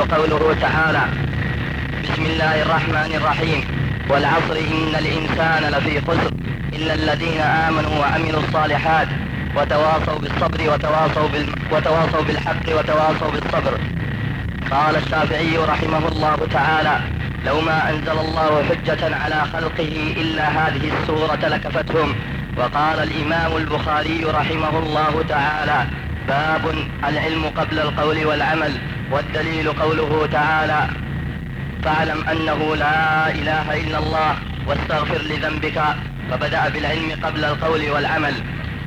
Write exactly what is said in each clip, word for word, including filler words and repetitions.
قوله تعالى: بسم الله الرحمن الرحيم، والعصر إن الإنسان لفي خسر إلا الذين آمنوا وعملوا الصالحات وتواصوا بالصبر وتواصوا, بال... وتواصوا بالحق وتواصوا بالصبر. قال الشافعي رحمه الله تعالى: لو ما أنزل الله حجة على خلقه إلا هذه السورة لكفتهم. وقال الإمام البخاري رحمه الله تعالى: باب العلم قبل القول والعمل. والدليل قوله تعالى: فاعلم أنه لا إله إلا الله واستغفر لذنبك. فبدأ بالعلم قبل القول والعمل.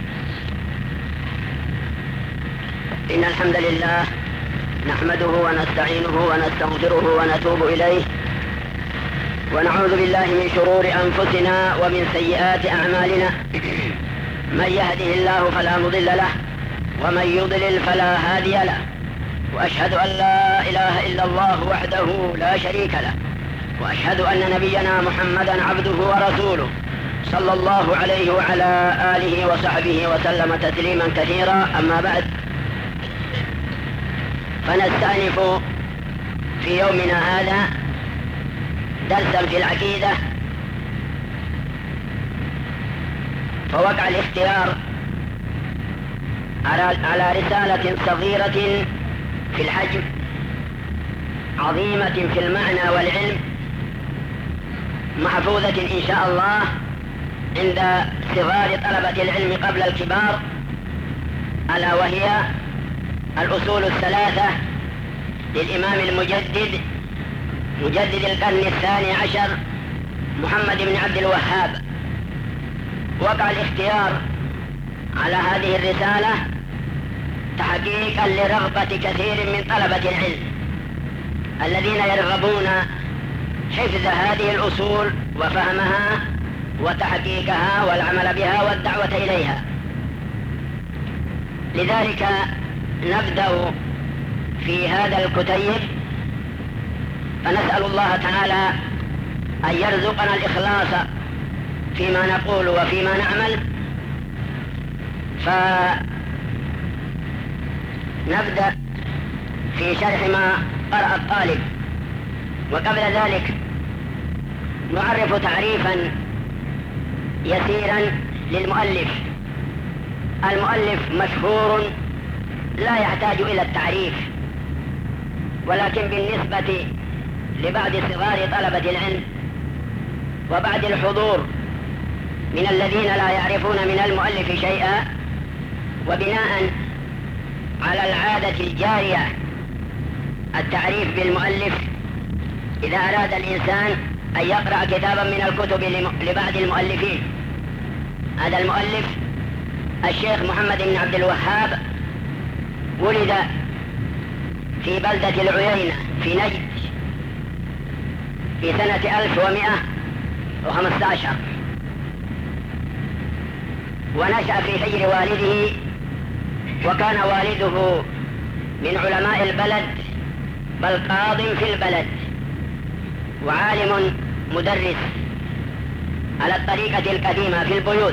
إن الحمد لله نحمده ونستعينه ونستغفره ونتوب إليه، ونعوذ بالله من شرور أنفسنا ومن سيئات أعمالنا. من يهده الله فلا مضل له، ومن يضلل فلا هادي له، وأشهد أن لا إله إلا الله وحده لا شريك له، وأشهد أن نبينا محمدا عبده ورسوله صلى الله عليه وعلى آله وصحبه وسلم تسليما كثيرا. أما بعد، فنستأنف في يومنا هذا درسا في العقيدة. فوقع الاختيار على رسالة صغيرة في الحجم، عظيمة في المعنى والعلم، محفوظة إن شاء الله عند صغار طلبة العلم قبل الكبار، ألا وهي الأصول الثلاثة للإمام المجدد مجدد القرن الثاني عشر محمد بن عبد الوهاب. وقع الاختيار على هذه الرسالة تحقيقا لرغبة كثير من طلبة العلم الذين يرغبون حفظ هذه الأصول وفهمها وتحقيقها والعمل بها والدعوة إليها. لذلك نبدأ في هذا الكتيب، فنسأل الله تعالى أن يرزقنا الإخلاص فيما نقول وفيما نعمل. فنبدأ في شرح ما قرأ الطالب. وقبل ذلك نعرف تعريفا يسيرا للمؤلف. المؤلف مشهور لا يحتاج إلى التعريف، ولكن بالنسبة لبعض صغار طلبة العلم وبعض الحضور من الذين لا يعرفون من المؤلف شيئا، وبناء على العادة الجارية التعريف بالمؤلف إذا أراد الإنسان أن يقرأ كتابا من الكتب لبعض المؤلفين. هذا المؤلف الشيخ محمد بن عبد الوهاب ولد في بلدة العيينة في نجد في سنة ألف ومئة وخمسة عشر، ونشأ في حجر والده، وكان والده من علماء البلد بل قاض في البلد وعالم مدرس على الطريقة القديمة في البيوت.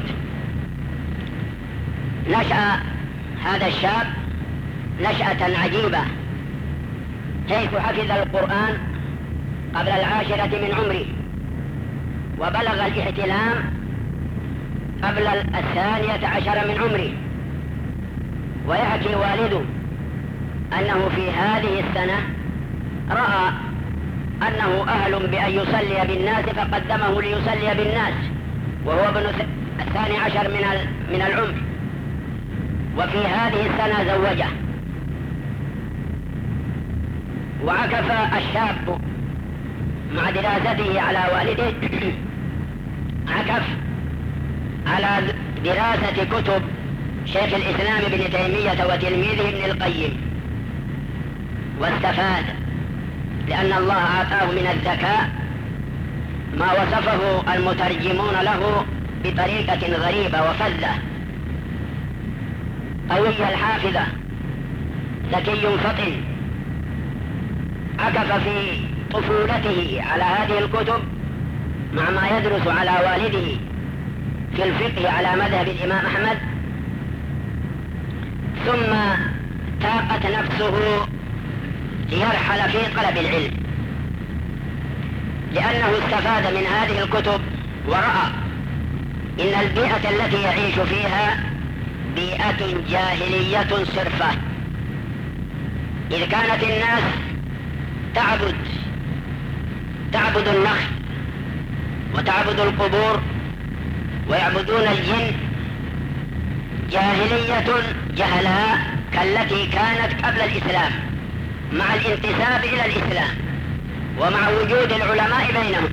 نشأ هذا الشاب نشأة عجيبة، حيث حفظ القرآن قبل العاشرة من عمره، وبلغ الاحتلام قبل الثانية عشر من عمره. ويحكي والده أنه في هذه السنة رأى أنه أهل بأن يصلي بالناس فقدمه ليصلي بالناس، وهو ابن الثاني عشر من من العمر. وفي هذه السنة زوجه، وعكف الشاب مع دراسته على والده عكف على دراسة كتب شيخ الإسلام ابن تيمية وتلميذه ابن القيم، واستفاد، لأن الله أعطاه من الذكاء ما وصفه المترجمون له بطريقة غريبة وفذة. قوي الحافظة، ذكي فطن، عكف في طفولته على هذه الكتب مع ما يدرس على والده في الفقه على مذهب الإمام أحمد. ثم تاقت نفسه ليرحل في طلب العلم، لأنه استفاد من هذه الكتب ورأى إن البيئة التي يعيش فيها بيئة جاهلية صرفة، إذ كانت الناس تعبد تعبد النخل وتعبد القبور ويعبدون الجن جاهلية جهلاء كالتي كانت قبل الإسلام، مع الانتساب إلى الإسلام ومع وجود العلماء بينهم.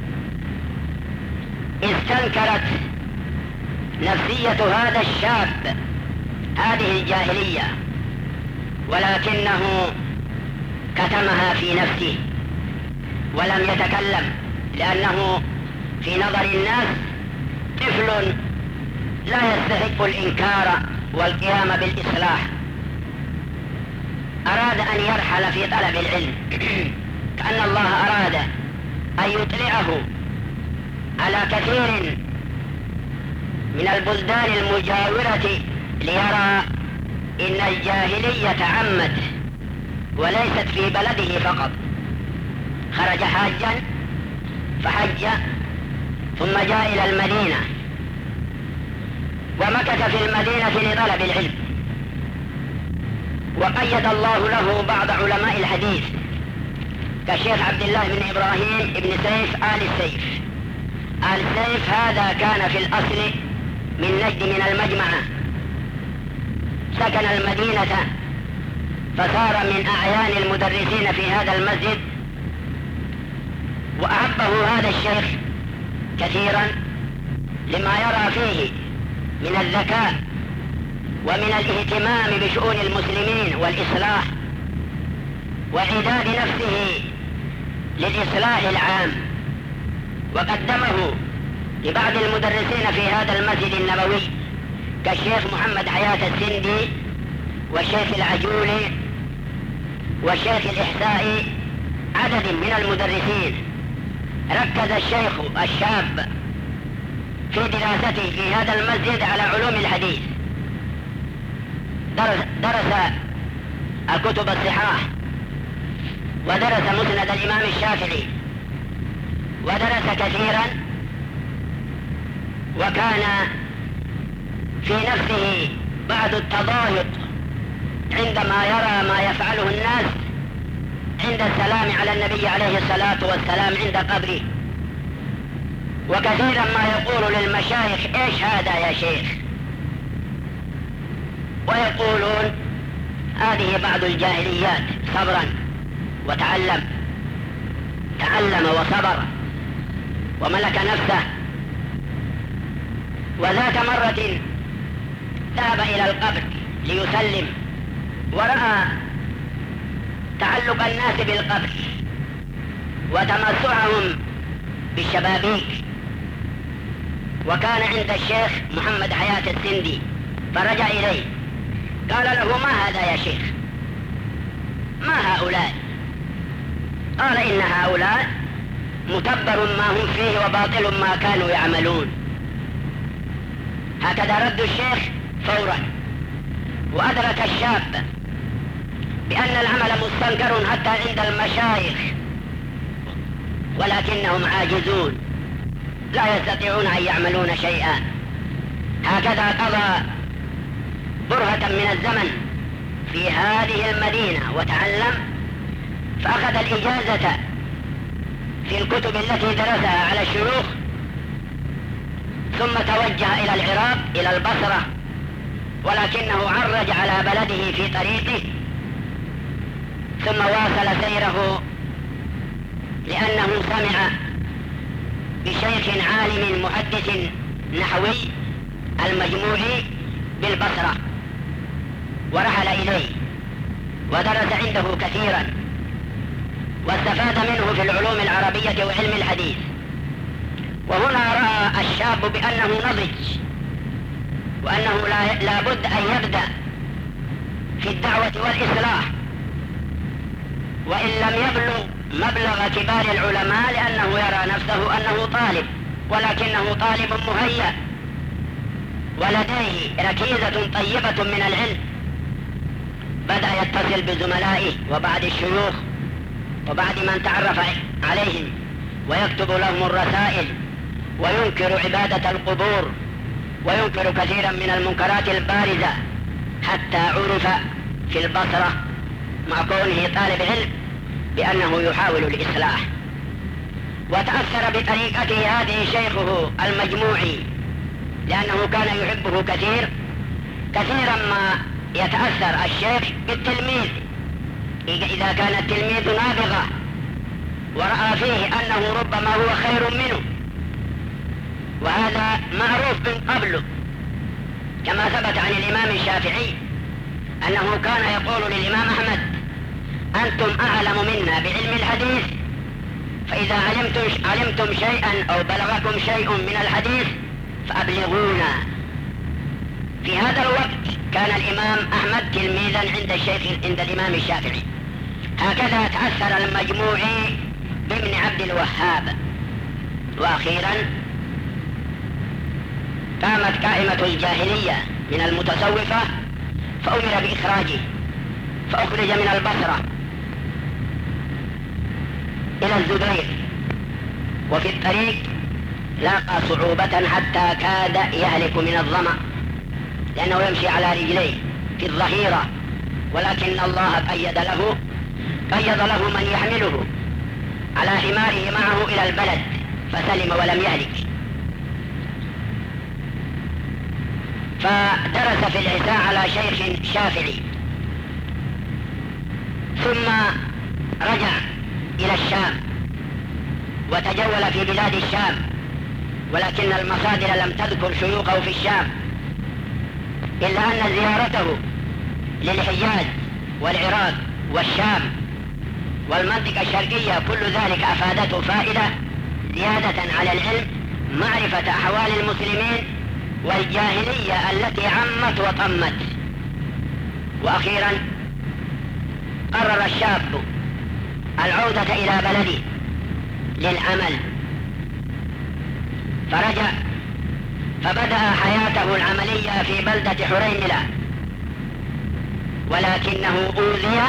استنكرت نفسية هذا الشاب هذه الجاهلية، ولكنه كتمها في نفسه ولم يتكلم، لأنه في نظر الناس طفل لا يستحق الإنكار والقيام بالإصلاح. أراد أن يرحل في طلب العلم كأن الله أراد أن يطلعه على كثير من البلدان المجاورة ليرى إن الجاهلية عمت وليست في بلده فقط. خرج حاجا فحج ثم جاء إلى المدينة ومكث في المدينة لطلب العلم، وقيد الله له بعض علماء الحديث كشيخ عبد الله بن إبراهيم بن سيف آل السيف. آل السيف هذا كان في الأصل من نجد من المجمعة، سكن المدينة فصار من أعيان المدرسين في هذا المسجد، وأحبه هذا الشيخ كثيرا لما يرى فيه من الذكاء ومن الاهتمام بشؤون المسلمين والإصلاح وإعداد نفسه للإصلاح العام، وقدمه لبعض المدرسين في هذا المسجد النبوي كالشيخ محمد حياة السندي والشيخ العجولي والشيخ الإحسائي، عدد من المدرسين. ركز الشيخ الشاب في دراسته في هذا المسجد على علوم الحديث، درس, درس الكتب الصحاح، ودرس مسند الإمام الشافعي، ودرس كثيرا، وكان في نفسه بعض التضايق عندما يرى ما يفعله الناس عند السلام على النبي عليه الصلاة والسلام عند قبره، وكثيرا ما يقول للمشايخ ايش هذا يا شيخ، ويقولون هذه بعض الجاهليات. صبرا وتعلم، تعلم وصبر وملك نفسه. وذات مرة ذهب إلى القبر ليسلم، ورأى تعلق الناس بالقبر وتمسعهم بالشبابيك، وكان عند الشيخ محمد حياة السندي، فرجع إليه قال له ما هذا يا شيخ، ما هؤلاء؟ قال إن هؤلاء متبر ما هم فيه وباطل ما كانوا يعملون. هكذا رد الشيخ فورا. وأدرك الشاب بأن العمل مستنكر حتى عند المشايخ، ولكنهم عاجزون لا يستطيعون أن يعملون شيئا. هكذا قضى برهة من الزمن في هذه المدينة وتعلم، فأخذ الإجازة في الكتب التي درسها على الشيوخ، ثم توجه إلى العراق إلى البصرة، ولكنه عرج على بلده في طريقه، ثم واصل سيره لأنه سمع بشيخ عالم محدث نحوي المجموعي بالبصرة، ورحل إليه ودرس عنده كثيرا، واستفاد منه في العلوم العربية وعلم الحديث. وهنا رأى الشاب بأنه نضج، وأنه لا بد أن يبدأ في الدعوة والإصلاح، وإن لم يبلغ مبلغ كبار العلماء، لأنه يرى نفسه أنه طالب، ولكنه طالب مهيأ ولديه ركيزة طيبة من العلم. بدأ يتصل بزملائه وبعض الشيوخ وبعد من تعرف عليهم ويكتب لهم الرسائل، وينكر عبادة القبور وينكر كثيرا من المنكرات البارزة، حتى عرف في البصرة مع كونه طالب علم بأنه يحاول الإصلاح. وتأثر بطريقته هذه شيخه المجموعي، لأنه كان يحبه كثير كثيرا ما يتأثر الشيخ بالتلميذ إذا كان التلميذ نابغة ورأى فيه أنه ربما هو خير منه، وهذا معروف من قبله، كما ثبت عن الإمام الشافعي أنه كان يقول للإمام أحمد: أنتم أعلم منا بعلم الحديث، فإذا علمتم, علمتم شيئا أو بلغكم شيء من الحديث فأبلغونا. في هذا الوقت كان الإمام أحمد تلميذا عند الشيخ عند الإمام الشافعي. هكذا تأثر المجموعي بابن عبد الوهاب. وأخيرا قامت قائمة الجاهلية من المتصوفة فأمر بإخراجه، فأخرج من البصرة إلى الزبير، وفي الطريق لاقى صعوبة حتى كاد يهلك من الظمأ، لأنه يمشي على رجليه في الظهيرة، ولكن الله قيد له قيد له من يحمله على حماره معه إلى البلد فسلم ولم يهلك. فدرس في العساء على شيخ شافعي، ثم رجع إلى الشام وتجول في بلاد الشام، ولكن المصادر لم تذكر شيوخه في الشام، إلا أن زيارته للحجاز والعراق والشام والمنطقة الشرقية كل ذلك أفادته فائدة زيادة على العلم، معرفة أحوال المسلمين والجاهلية التي عمت وطمت. وأخيرا قرر الشاب العودة إلى بلده للعمل، فرجع فبدأ حياته العملية في بلدة حريملة، ولكنه أوذي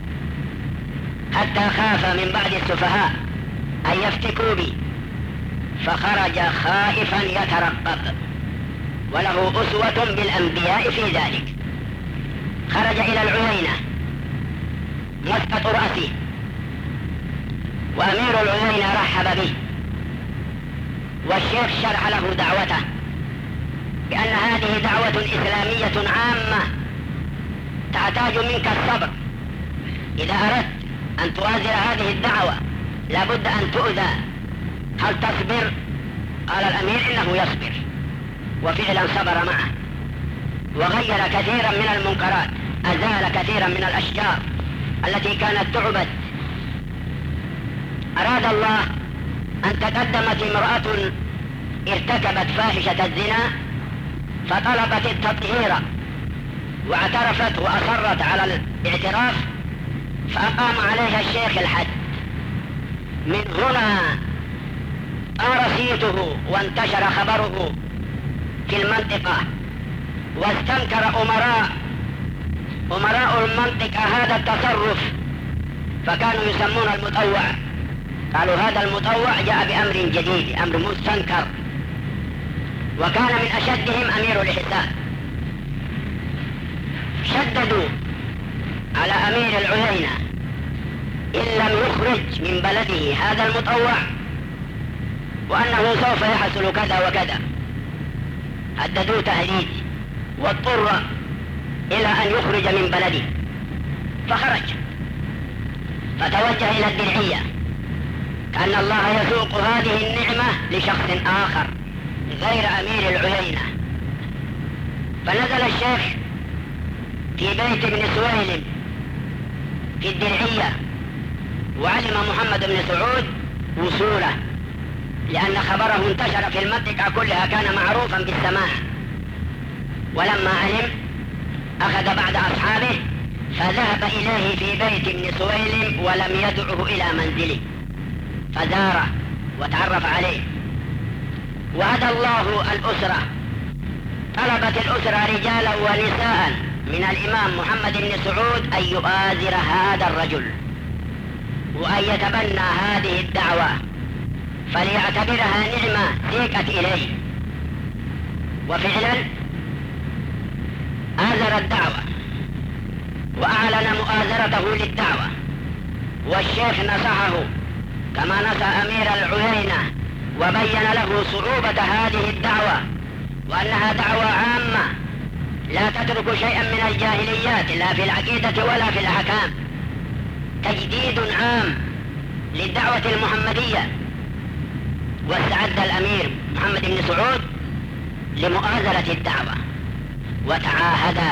حتى خاف من بعض السفهاء أن يفتكوا به، فخرج خائفا يترقب، وله أسوة بالأنبياء في ذلك. خرج إلى العيينة مسقط رأسه، وأمير العيينة رحب به، والشيخ شرح له دعوته بأن هذه دعوة إسلامية عامة تحتاج منك الصبر. إذا أردت أن تؤازر هذه الدعوة لابد أن تؤذى، هل تصبر؟ قال الأمير إنه يصبر، وفعلا صبر معه، وغير كثيرا من المنكرات، أزال كثيرا من الأشجار التي كانت تعبد. أراد الله أن تقدمت امرأة ارتكبت فاحشة الزنا فطلبت التطهير واعترفت وأصرت على الاعتراف، فأقام عليها الشيخ الحد. من هنا طار صيته وانتشر خبره في المنطقة، واستنكر أمراء أمراء المنطقة هذا التصرف، فكانوا يسمون المطوع، قالوا هذا المطوع جاء بأمر جديد، أمر مستنكر. وكان من أشدهم أمير الإحسان، شددوا على أمير العيينة إن لم يخرج من بلده هذا المطوع وأنه سوف يحصل كذا وكذا، هددوا تهديد، واضطر إلى أن يخرج من بلده، فخرج فتوجه إلى الدرعية، كأن الله يسوق هذه النعمة لشخص آخر غير أمير العيينة. فنزل الشيخ في بيت ابن سويلم في الدرعية، وعلم محمد بن سعود وصوله، لأن خبره انتشر في المنطقة كلها، كان معروفا بالسماع. ولما علم أخذ بعض أصحابه فذهب إليه في بيت ابن سويلم ولم يدعه إلى منزله، فزاره وتعرف عليه. وهدى الله الأسرة، طلبت الأسرة رجالا ونساء من الإمام محمد بن سعود أن يؤازر هذا الرجل وأن يتبنى هذه الدعوة، فليعتبرها نعمة سيقت إليه. وفعلا آزر الدعوة وأعلن مؤازرته للدعوة، والشيخ نصحه كما نصح أمير العيينة وبين له صعوبة هذه الدعوة وأنها دعوة عامة لا تترك شيئا من الجاهليات لا في العقيدة ولا في الأحكام، تجديد عام للدعوة المحمدية. واستعد الأمير محمد بن سعود لمؤازرة الدعوة وتعاهدا.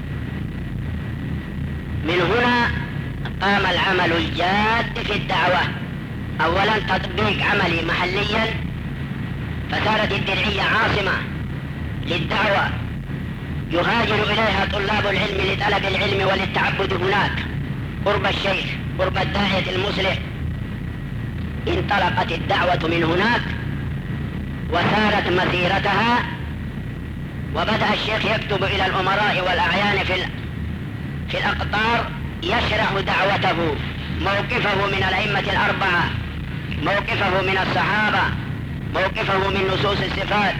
من هنا قام العمل الجاد في الدعوة، أولا تطبيق عملي محليا، فصارت الدرعية عاصمة للدعوة يهاجر إليها طلاب العلم لطلب العلم وللتعبد هناك قرب الشيخ قرب الداعية المصلح. انطلقت الدعوة من هناك وسارت مسيرتها، وبدأ الشيخ يكتب إلى الأمراء والأعيان في في الأقطار يشرح دعوته، موقفه من الأئمة الأربعة، موقفه من الصحابة، موقفه من نصوص الصفات،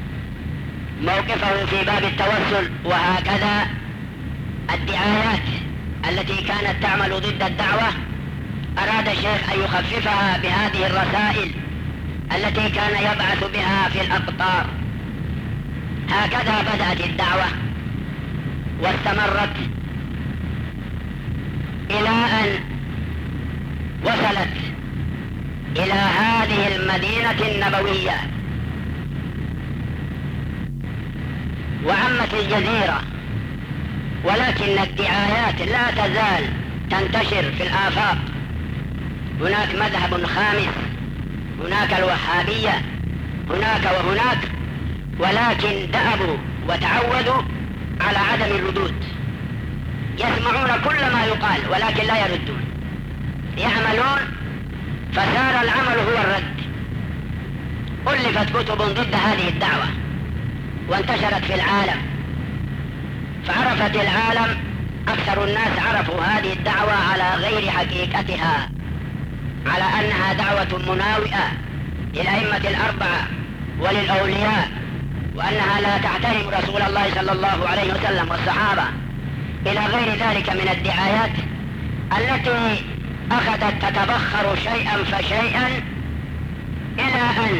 موقفه في باب التوسل، وهكذا الدعايات التي كانت تعمل ضد الدعوة أراد الشيخ أن يخففها بهذه الرسائل التي كان يبعث بها في الأقطار. هكذا بدأت الدعوة واستمرت إلى أن وصلت إلى هذه المدينة النبوية وعمت الجزيرة، ولكن الدعايات لا تزال تنتشر في الآفاق. هناك مذهب خامس، هناك الوهابية، هناك وهناك، ولكن دأبوا وتعودوا على عدم الردود، يسمعون كل ما يقال ولكن لا يردون، يعملون، فصار العمل هو الرد. ألفت كتب ضد هذه الدعوة وانتشرت في العالم، فعرفت العالم، أكثر الناس عرفوا هذه الدعوة على غير حقيقتها، على أنها دعوة مناوئة للأئمة الأربعة وللأولياء، وأنها لا تحترم رسول الله صلى الله عليه وسلم والصحابة، إلى غير ذلك من الدعايات التي أخذت تتبخر شيئا فشيئا، إلى أن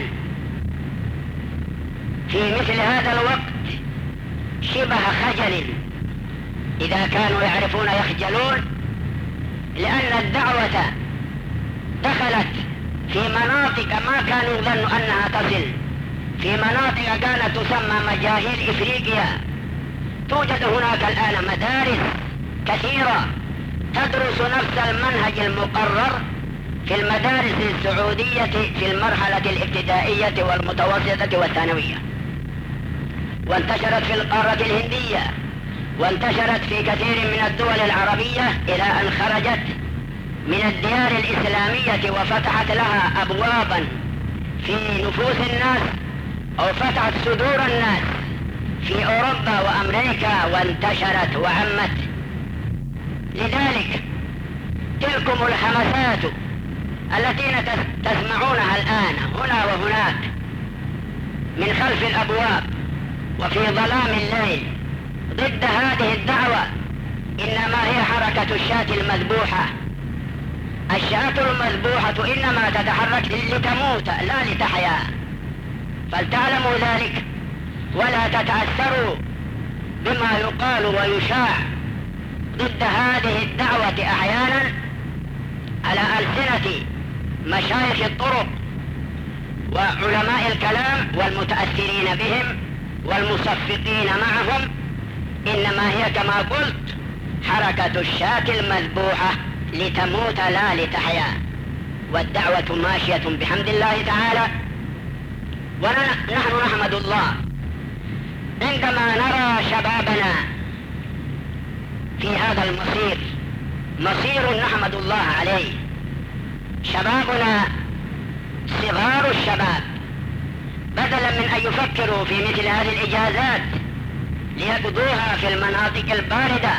في مثل هذا الوقت شبه خجل، إذا كانوا يعرفون يخجلون، لأن الدعوة دخلت في مناطق ما كانوا يظنوا أنها تصل، في مناطق كانت تسمى مجاهيل إفريقيا. توجد هناك الآن مدارس كثيرة تدرس نفس المنهج المقرر في المدارس السعودية في المرحلة الابتدائية والمتوسطة والثانوية، وانتشرت في القارة الهندية، وانتشرت في كثير من الدول العربية، إلى أن خرجت من الديار الإسلامية وفتحت لها أبوابا في نفوس الناس، أو فتحت صدور الناس في أوروبا وأمريكا، وانتشرت وعمت. لذلك تلكم الحماسات التي تسمعونها الآن هنا وهناك من خلف الأبواب وفي ظلام الليل ضد هذه الدعوة، إنما هي حركة الشاة المذبوحة. الشاة المذبوحة إنما تتحرك لتموت لا لتحيا، فلتعلموا ذلك ولا تتأثروا بما يقال ويشاع ضد هذه الدعوة أحيانا على ألسنة مشايخ الطرق وعلماء الكلام والمتأثرين بهم والمصفقين معهم. إنما هي كما قلت حركة الشاة المذبوحة لتموت لا لتحيا، والدعوة ماشية بحمد الله تعالى. ونحن نحمد الله عندما نرى شبابنا في هذا المصير، مصير نحمد الله عليه. شبابنا صغار الشباب بدلا من أن يفكروا في مثل هذه الإجازات ليقضوها في المناطق الباردة،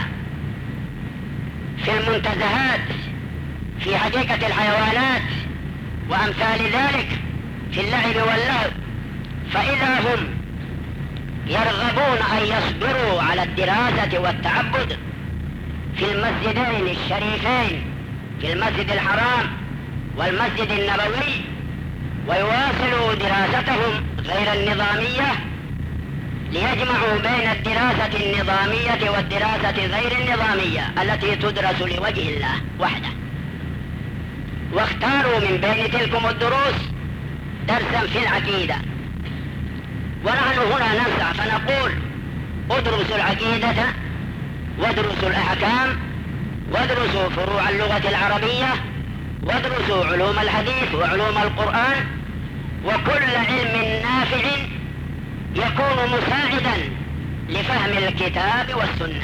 في المنتزهات، في حديقة الحيوانات وأمثال ذلك، في اللعب واللهو. فإذا هم يرغبون أن يصبروا على الدراسة والتعبد في المسجدين الشريفين، في المسجد الحرام والمسجد النبوي، ويواصلوا دراستهم غير النظامية، ليجمعوا بين الدراسة النظامية والدراسة غير النظامية التي تدرس لوجه الله وحده، واختاروا من بين تلكم الدروس درسا في العقيدة. ونحن هنا ننصح فنقول: ادرسوا العقيدة وادرسوا الأحكام وادرسوا فروع اللغة العربية وادرسوا علوم الحديث وعلوم القرآن، وكل علم نافع يكون مساعدا لفهم الكتاب والسنة،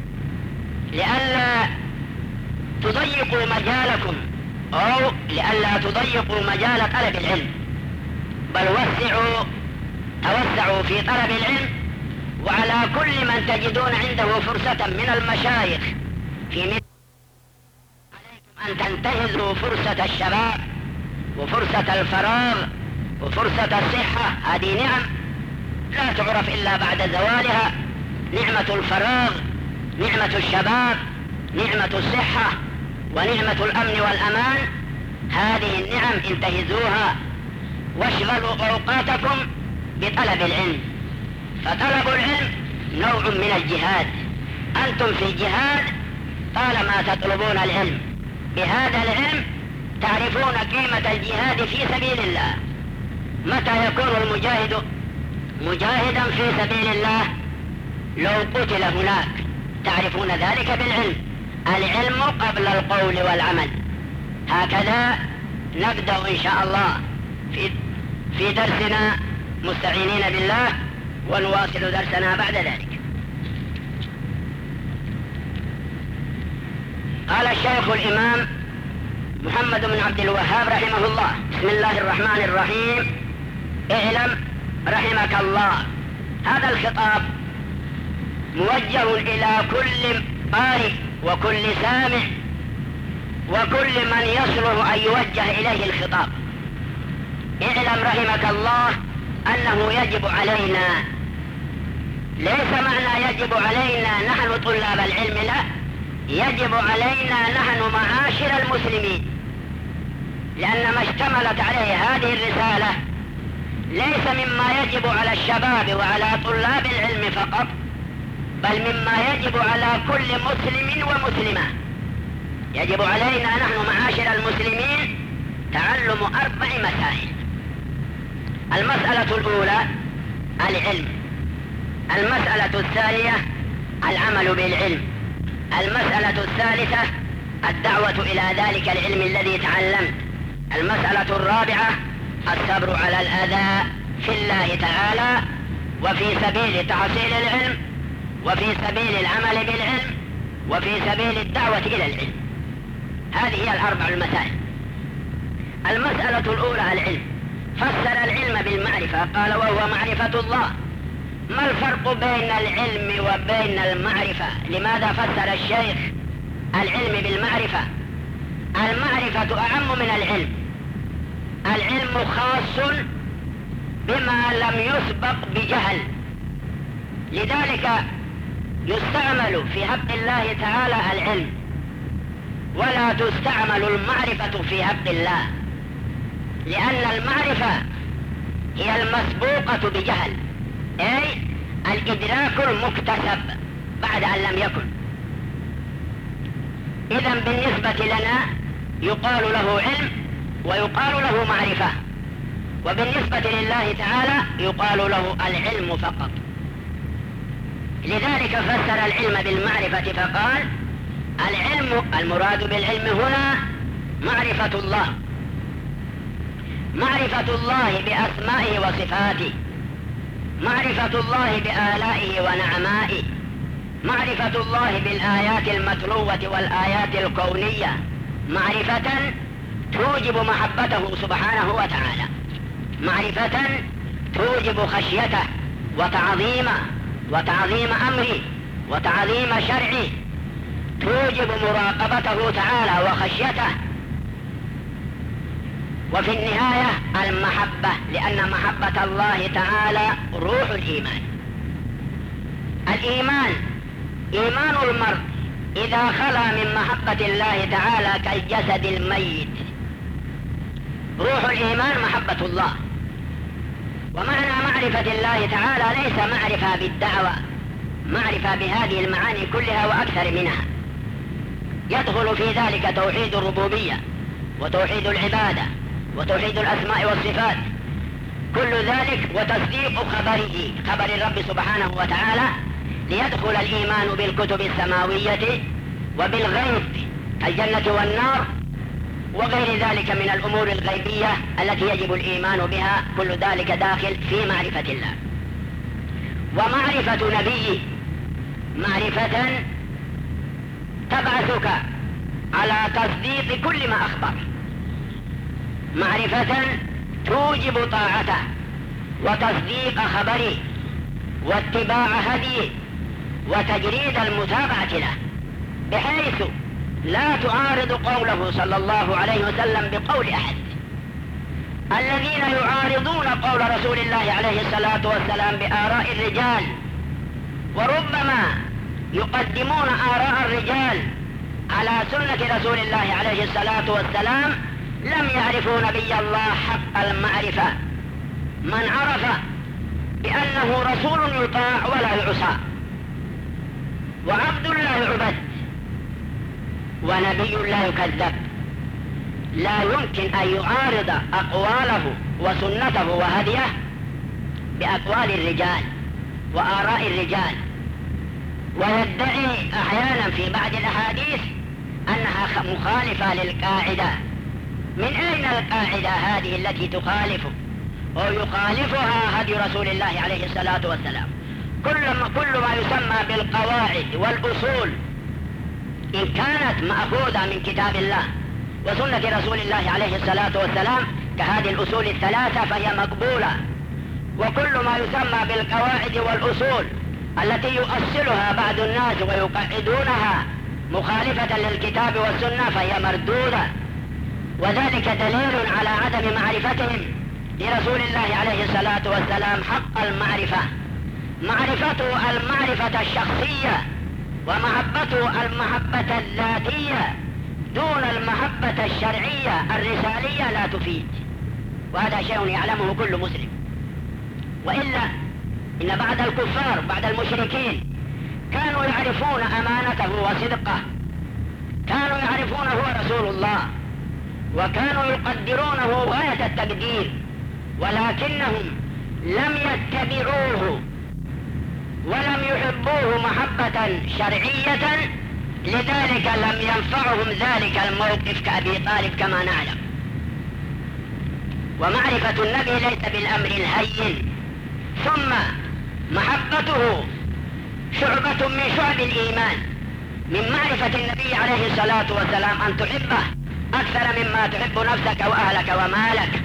لئلا تضيقوا مجالكم أو لئلا تضيقوا مجال طلب العلم، بل وسعوا توسعوا في طلب العلم. وعلى كل من تجدون عنده فرصة من المشايخ في مثل عليكم أن تنتهزوا فرصة الشباب وفرصة الفراغ وفرصة الصحة. هذه نعم لا تعرف إلا بعد زوالها، نعمة الفراغ، نعمة الشباب، نعمة الصحة، ونعمة الأمن والأمان. هذه النعم انتهزوها واشغلوا أوقاتكم بطلب العلم، فطلب العلم نوع من الجهاد. أنتم في جهاد طالما تطلبون العلم، بهذا العلم تعرفون قيمة الجهاد في سبيل الله. متى يكون المجاهد مجاهدا في سبيل الله؟ لو قتل هناك. تعرفون ذلك بالعلم، العلم قبل القول والعمل. هكذا نبدأ إن شاء الله في, في درسنا مستعينين بالله، ونواصل درسنا بعد ذلك. قال الشيخ الإمام محمد بن عبد الوهاب رحمه الله: بسم الله الرحمن الرحيم. اعلم رحمك الله. هذا الخطاب موجه إلى كل قارئ وكل سامع وكل من يصلح أن يوجه إليه الخطاب. اعلم رحمك الله أنه يجب علينا، ليس معنى يجب علينا نحن طلاب العلم، لا، يجب علينا نحن معاشر المسلمين، لأن ما اشتملت عليه هذه الرسالة ليس مما يجب على الشباب وعلى طلاب العلم فقط، بل مما يجب على كل مسلم ومسلمة. يجب علينا نحن معاشر المسلمين تعلم أربع مسائل. المسألة الأولى العلم، المسألة الثانية العمل بالعلم، المسألة الثالثة الدعوة إلى ذلك العلم الذي تعلمت، المسألة الرابعة الصبر على الأذى في الله تعالى وفي سبيل تحصيل العلم وفي سبيل العمل بالعلم وفي سبيل الدعوة إلى العلم. هذه هي الأربع المسائل. المسألة الأولى العلم، فسر العلم بالمعرفة، قال: وهو معرفة الله. ما الفرق بين العلم وبين المعرفة؟ لماذا فسر الشيخ العلم بالمعرفة؟ المعرفة أعم من العلم. العلم خاص بما لم يسبق بجهل، لذلك يستعمل في حق الله تعالى العلم، ولا تستعمل المعرفة في حق الله، لأن المعرفة هي المسبوقة بجهل، أي الإدراك المكتسب بعد أن لم يكن. إذن بالنسبة لنا يقال له علم ويقال له معرفة، وبالنسبة لله تعالى يقال له العلم فقط. لذلك فسر العلم بالمعرفة فقال: العلم المراد بالعلم هنا معرفة الله، معرفة الله بأسمائه وصفاته، معرفة الله بآلائه ونعمائه، معرفة الله بالآيات المتلوة والآيات الكونية، معرفة توجب محبته سبحانه وتعالى، معرفة توجب خشيته وتعظيمه وتعظيم أمره وتعظيم شرعه توجب مراقبته تعالى وخشيته. وفي النهاية المحبة، لأن محبة الله تعالى روح الإيمان. الإيمان إيمان المرء إذا خلا من محبة الله تعالى كالجسد الميت. روح الإيمان محبة الله. ومعنى معرفة الله تعالى ليس معرفة بالدعوة، معرفة بهذه المعاني كلها وأكثر منها. يدخل في ذلك توحيد الربوبية وتوحيد العبادة وتوحيد الأسماء والصفات، كل ذلك وتصديق خبره، خبر الرب سبحانه وتعالى، ليدخل الإيمان بالكتب السماوية وبالغيب كالجنة والنار وغير ذلك من الأمور الغيبية التي يجب الإيمان بها. كل ذلك داخل في معرفة الله. ومعرفة نبيه معرفة تبعثك على تصديق كل ما أخبر، معرفة توجب طاعته وتصديق خبره واتباع هديه وتجريد المتابعة له، بحيث لا تعارض قوله صلى الله عليه وسلم بقول أحد. الذين يعارضون قول رسول الله عليه الصلاة والسلام بآراء الرجال، وربما يقدمون آراء الرجال على سنة رسول الله عليه الصلاة والسلام، لم يعرفوا نبي الله حق المعرفة. من عرف بأنه رسول يطاع ولا يعصى، وعبد لا يعبد، ونبي لا يكذب، لا يمكن أن يعارض أقواله وسنته وهديه بأقوال الرجال وآراء الرجال، ويدعي أحيانا في بعض الأحاديث أنها مخالفة للقاعدة. من أين القاعدة هذه التي تخالف أو يخالفها هدي رسول الله عليه الصلاة والسلام؟ كل ما, كل ما يسمى بالقواعد والأصول إن كانت مأخوذة من كتاب الله وسنة رسول الله عليه الصلاة والسلام كهذه الأصول الثلاثة فهي مقبولة. وكل ما يسمى بالقواعد والأصول التي يؤصلها بعض الناس ويقعدونها مخالفة للكتاب والسنة فهي مردودة. وذلك دليل على عدم معرفتهم لرسول الله عليه الصلاة والسلام حق المعرفة. معرفته المعرفة الشخصية ومحبته المحبة الذاتية دون المحبة الشرعية الرسالية لا تفيد، وهذا شيء يعلمه كل مسلم. وإلا إن بعض الكفار بعض المشركين كانوا يعرفون أمانته وصدقه، كانوا يعرفون هو رسول الله وكانوا يقدرونه غاية التقدير، ولكنهم لم يتبعوه ولم يحبوه محبة شرعية، لذلك لم ينفعهم ذلك الموقف كأبي طالب كما نعلم. ومعرفة النبي ليس بالأمر الهين. ثم محبته شعبة من شعب الإيمان. من معرفة النبي عليه الصلاة والسلام أن تحبه أكثر مما تحب نفسك وأهلك ومالك.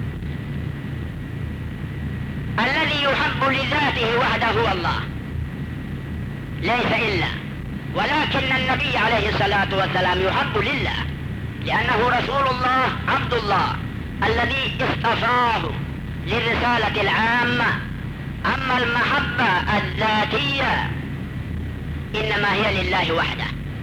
الذي يحب لذاته وحده هو الله ليس إلا، ولكن النبي عليه الصلاة والسلام يحب لله لأنه رسول الله عبد الله الذي اصطفاه للرسالة العامة. أما المحبة الذاتية إنما هي لله وحده.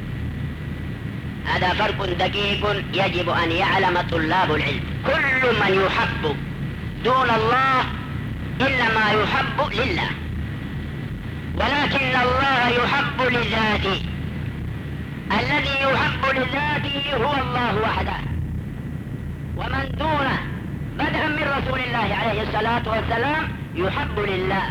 هذا فرق دقيق يجب أن يعلم طلاب العلم. كل من يحب دون الله إنما يحب لله، ولكن الله يحب لذاته. الذي يحب لذاته هو الله وحده، ومن دونه بدءا من رسول الله عليه الصلاة والسلام يحب لله.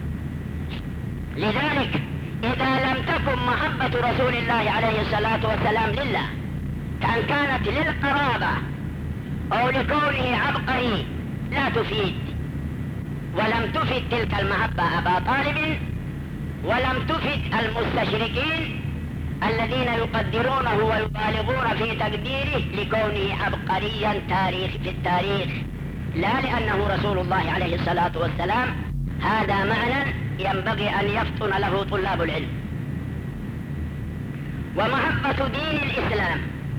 لذلك إذا لم تكن محبة رسول الله عليه الصلاة والسلام لله كأن كانت للقرابة أو لكونه عبقري لا تفيد، ولم تفد تلك المحبة أبا طالب، ولم تفد المستشركين الذين يقدرونه ويبالغون في تقديره لكونه عبقريا تاريخ في التاريخ، لا لأنه رسول الله عليه الصلاة والسلام. هذا معنى ينبغي أن يفطن له طلاب العلم. ومحبة دين الإسلام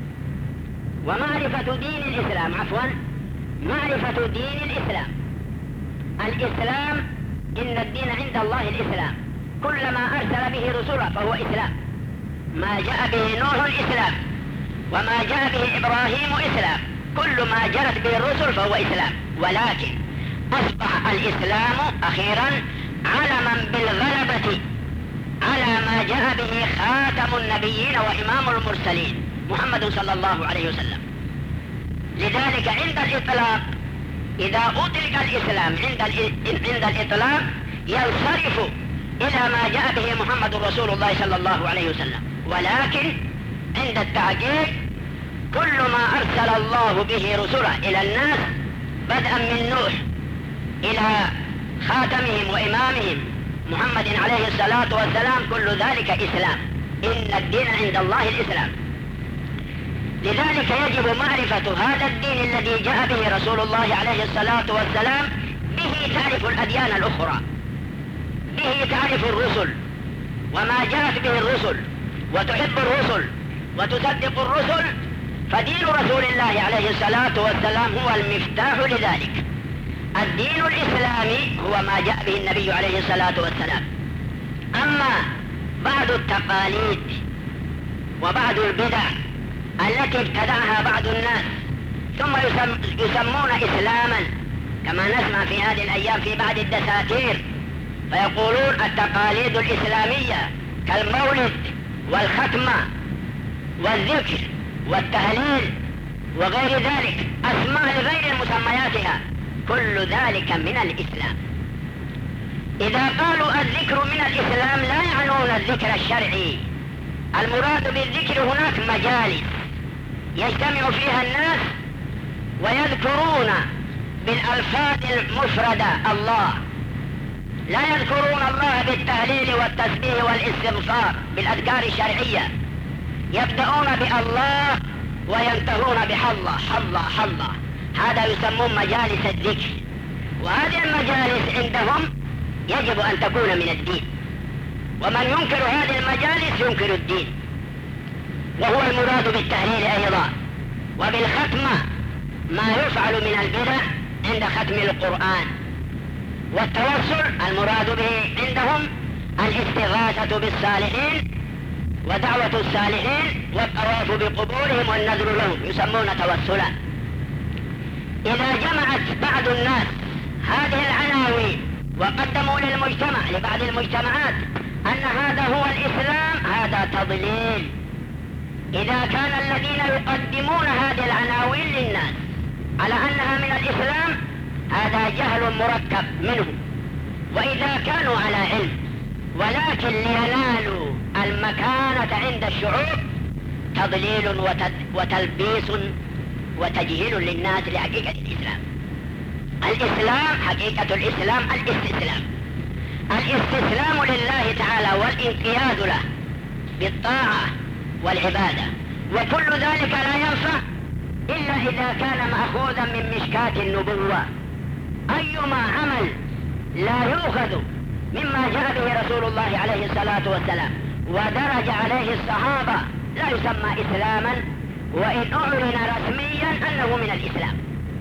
ومعرفة دين الإسلام عفوا معرفة دين الإسلام. الإسلام إن الدين عند الله الإسلام، كل ما أرسل به رسوله فهو إسلام. ما جاء به نوح إسلام، وما جاء به إبراهيم إسلام، كل ما جرت به الرسل فهو إسلام. ولكن أصبح الإسلام أخيرا علما بالغلبة على ما جاء به خاتم النبيين وإمام المرسلين محمد صلى الله عليه وسلم. لذلك عند الإطلاق إذا أطلق الإسلام عند عند الإطلاق ينصرف إلى ما جاء به محمد رسول الله صلى الله عليه وسلم. ولكن عند التحقيق كل ما أرسل الله به رسله إلى الناس بدءا من نوح إلى خاتمهم وإمامهم محمد عليه الصلاة والسلام كل ذلك إسلام. إن الدين عند الله الإسلام. لذلك يجب معرفة هذا الدين الذي جاء به رسول الله عليه الصلاة والسلام. به تعرف الأديان الأخرى، به تعرف الرسل وما جاءت به الرسل، وتحب الرسل وتصدق الرسل. فدين رسول الله عليه الصلاة والسلام هو المفتاح لذلك. الدين الإسلامي هو ما جاء به النبي عليه الصلاة والسلام. أما بعض التقاليد وبعض البدع التي ابتدعها بعض الناس ثم يسم يسمون إسلاما، كما نسمع في هذه الأيام في بعض الدساتير فيقولون التقاليد الإسلامية كالمولد والختمة والذكر والتهليل وغير ذلك، أسماء لغير مسمياتها، كل ذلك من الإسلام. إذا قالوا الذكر من الإسلام لا يعنون الذكر الشرعي. المراد بالذكر هناك مجالس يجتمع فيها الناس ويذكرون بالألفاظ المفردة الله، لا يذكرون الله بالتهليل والتسبيح والاستغفار بالأذكار الشرعية. يبدأون بالله وينتهون بحالله حالله حله، هذا يسمون مجالس الذكر. وهذه المجالس عندهم يجب أن تكون من الدين، ومن ينكر هذه المجالس ينكر الدين. وهو المراد بالتهليل أيضا وبالختمة ما يفعل من البدع عند ختم القرآن. والتوسل المراد به عندهم الاستغاثة بالصالحين ودعوة الصالحين والطواف بقبورهم والنذر لهم، يسمون توسلا. إذا جمعت بعض الناس هذه العناوين وقدموا للمجتمع لبعض المجتمعات أن هذا هو الإسلام، هذا تضليل. إذا كان الذين يقدمون هذه العناوين للناس على أنها من الإسلام هذا جهل مركب منهم، وإذا كانوا على علم ولكن لينالوا المكانة عند الشعوب تضليل وتلبيس وتجهيل للناس لحقيقة الإسلام. الإسلام حقيقة الإسلام الاستسلام، الاستسلام لله تعالى والانقياد له بالطاعة والعبادة. وكل ذلك لا ينفع إلا إذا كان مأخوذا من مشكاة النبوة. أيما عمل لا يؤخذ مما جاء به رسول الله عليه الصلاة والسلام ودرج عليه الصحابة لا يسمى إسلاما، وإن أعلن رسميا أنه من الإسلام.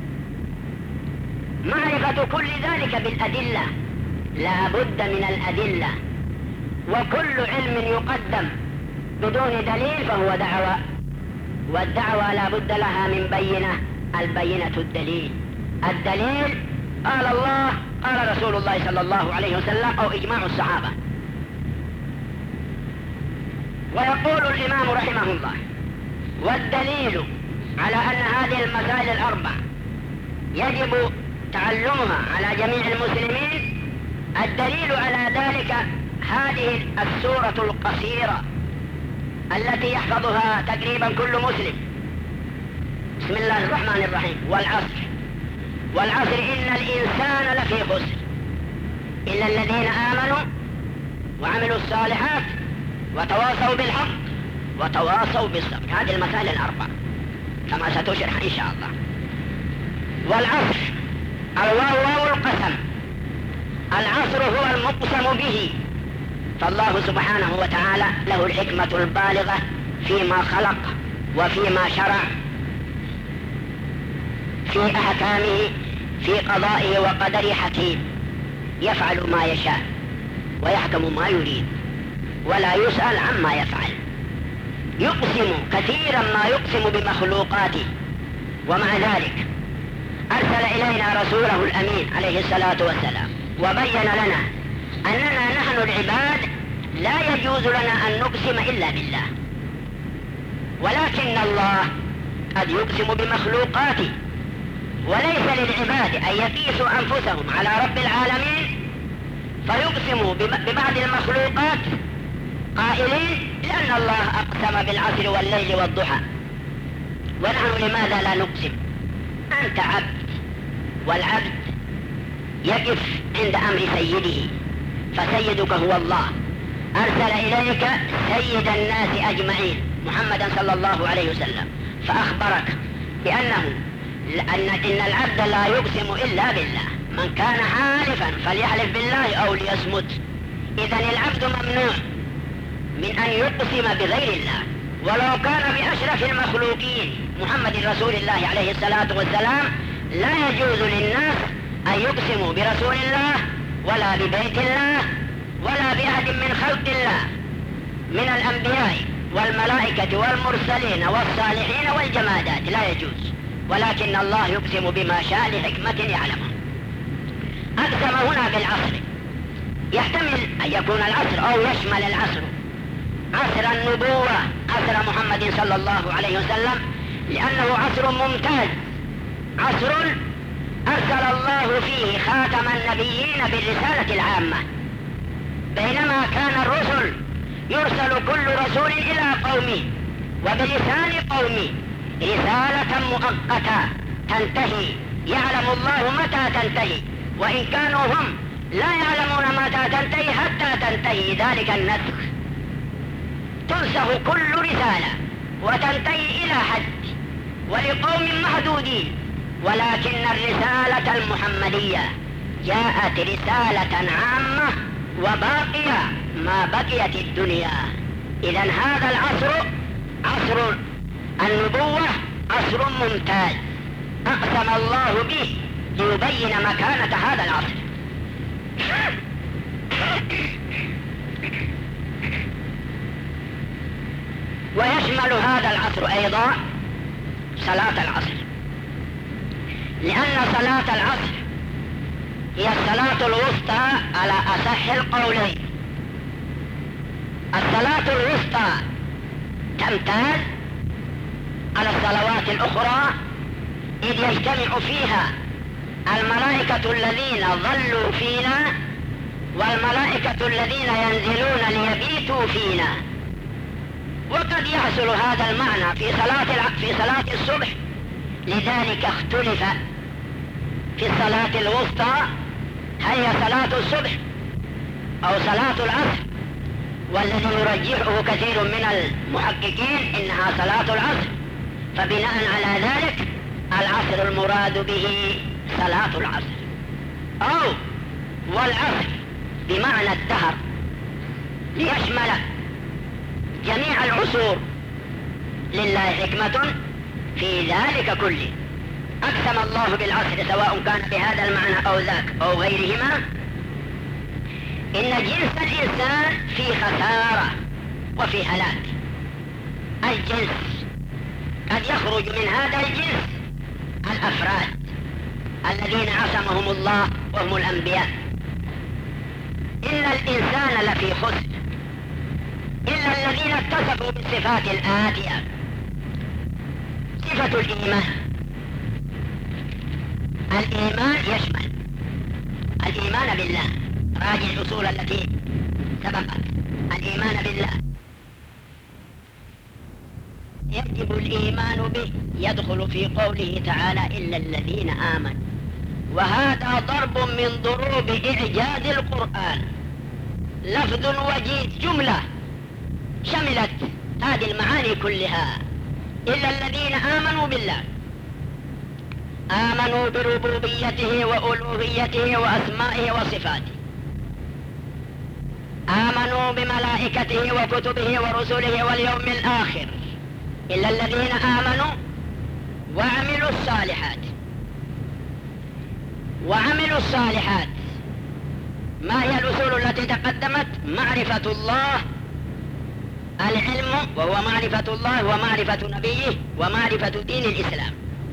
معرفة كل ذلك بالأدلة، لا بد من الأدلة. وكل علم يقدم بدون دليل فهو دعوة، والدعوة لا بد لها من بينة، البينة الدليل. الدليل قال الله قال رسول الله صلى الله عليه وسلم أو إجماع الصحابة. ويقول الإمام رحمه الله: والدليل على أن هذه المسائل الأربع يجب تعلمها على جميع المسلمين، الدليل على ذلك هذه السورة القصيرة التي يحفظها تقريبا كل مسلم. بسم الله الرحمن الرحيم: والعصر والعصر إن الإنسان لفي خسر إلا الذين آمنوا وعملوا الصالحات وتواصوا بالحق وتواصوا بالصبر. هذه المسائل الأربع كما ستشرح إن شاء الله. والعصر الواو واو القسم، العصر هو المقسم به، فالله سبحانه وتعالى له الحكمة البالغة فيما خلق وفيما شرع، في أحكامه، في قضائه وقدره حكيم، يفعل ما يشاء ويحكم ما يريد ولا يسأل عما يفعل. يقسم كثيرا ما يقسم بمخلوقاته، ومع ذلك أرسل إلينا رسوله الأمين عليه الصلاة والسلام وبين لنا أننا نحن العباد لا يجوز لنا أن نقسم إلا بالله، ولكن الله قد يقسم بمخلوقاته، وليس للعباد أن يقيسوا أنفسهم على رب العالمين فيقسموا ببعض المخلوقات قائلين لأن الله أقسم بالعصر والليل والضحى، ونحن لماذا لا نقسم؟ أنت عبد، والعبد يقف عند أمر سيده، فسيدك هو الله. أرسل إليك سيد الناس أجمعين محمدا صلى الله عليه وسلم، فأخبرك بأنه أن إن العبد لا يقسم إلا بالله، من كان حالفا فليحلف بالله أو ليصمت. إذن العبد ممنوع من أن يقسم بغير الله، ولو كان بأشرف المخلوقين محمد رسول الله عليه الصلاة والسلام لا يجوز للناس أن يقسموا برسول الله ولا ببيت الله ولا بأحد من خلق الله من الأنبياء والملائكة والمرسلين والصالحين والجمادات، لا يجوز، ولكن الله يقسم بما شاء لحكمة يعلمها. أقسم هنا بالعصر، يحتمل أن يكون العصر أو يشمل العصر عصر النبوة، عصر محمد صلى الله عليه وسلم، لأنه عصر ممتاز، عصر أرسل الله فيه خاتم النبيين بالرسالة العامة، بينما كان الرسل يرسل كل رسول إلى قومه وبلسان قومه رسالة مؤقتة تنتهي، يعلم الله متى تنتهي، وإن كانوا هم لا يعلمون متى تنتهي حتى تنتهي ذلك النسخ، تنسخ كل رسالة وتنتهي إلى حد ولقوم محدودين، ولكن الرسالة المحمدية جاءت رسالة عامة وباقية ما بقيت الدنيا. إذن هذا العصر عصر النبوة عصر ممتاز أقسم الله به ليبين مكانة هذا العصر. ويشمل هذا العصر أيضا صلاة العصر، لأن صلاة العصر هي الصلاة الوسطى على أصح القولين. الصلاة الوسطى تمتاز على الصلوات الأخرى إذ يجتمع فيها الملائكة الذين ظلوا فينا والملائكة الذين ينزلون ليبيتوا فينا. وقد يحصل هذا المعنى في صلاة في صلاة الصبح، لذلك اختلف في الصلاة الوسطى هل هي صلاة الصبح أو صلاة العصر، والذي يرجحه كثير من المحققين إنها صلاة العصر، فبناء على ذلك العصر المراد به صلاة العصر، أو والعصر بمعنى الدهر ليشمل جميع العصور، لله حكمة في ذلك كله. أقسم الله بالعصر سواء كان بهذا المعنى أو ذاك أو غيرهما، إن جنس الإنسان في خسارة وفي هلاك. الجنس قد يخرج من هذا الجنس الأفراد الذين عصمهم الله وهم الأنبياء. إن الإنسان لفي خسر إلا الذين اتصفوا بالصفات الآتية. صفة الإيمان، الإيمان يشمل الإيمان بالله، راجع الأصول التي سبقت. الإيمان بالله يجب الإيمان به، يدخل في قوله تعالى إلا الذين آمنوا، وهذا ضرب من ضروب إعجاز القرآن، لفظ وجيز جملة شملت هذه المعاني كلها. إلا الذين آمنوا بالله، آمنوا بربوبيته وألوهيته وأسمائه وصفاته، آمنوا بملائكته وكتبه ورسله واليوم الآخر إلا الذين آمنوا وعملوا الصالحات. وعملوا الصالحات ما هي الأصول التي تقدمت؟ معرفة الله، العلم وهو معرفة الله ومعرفة نبيه ومعرفة دين الإسلام.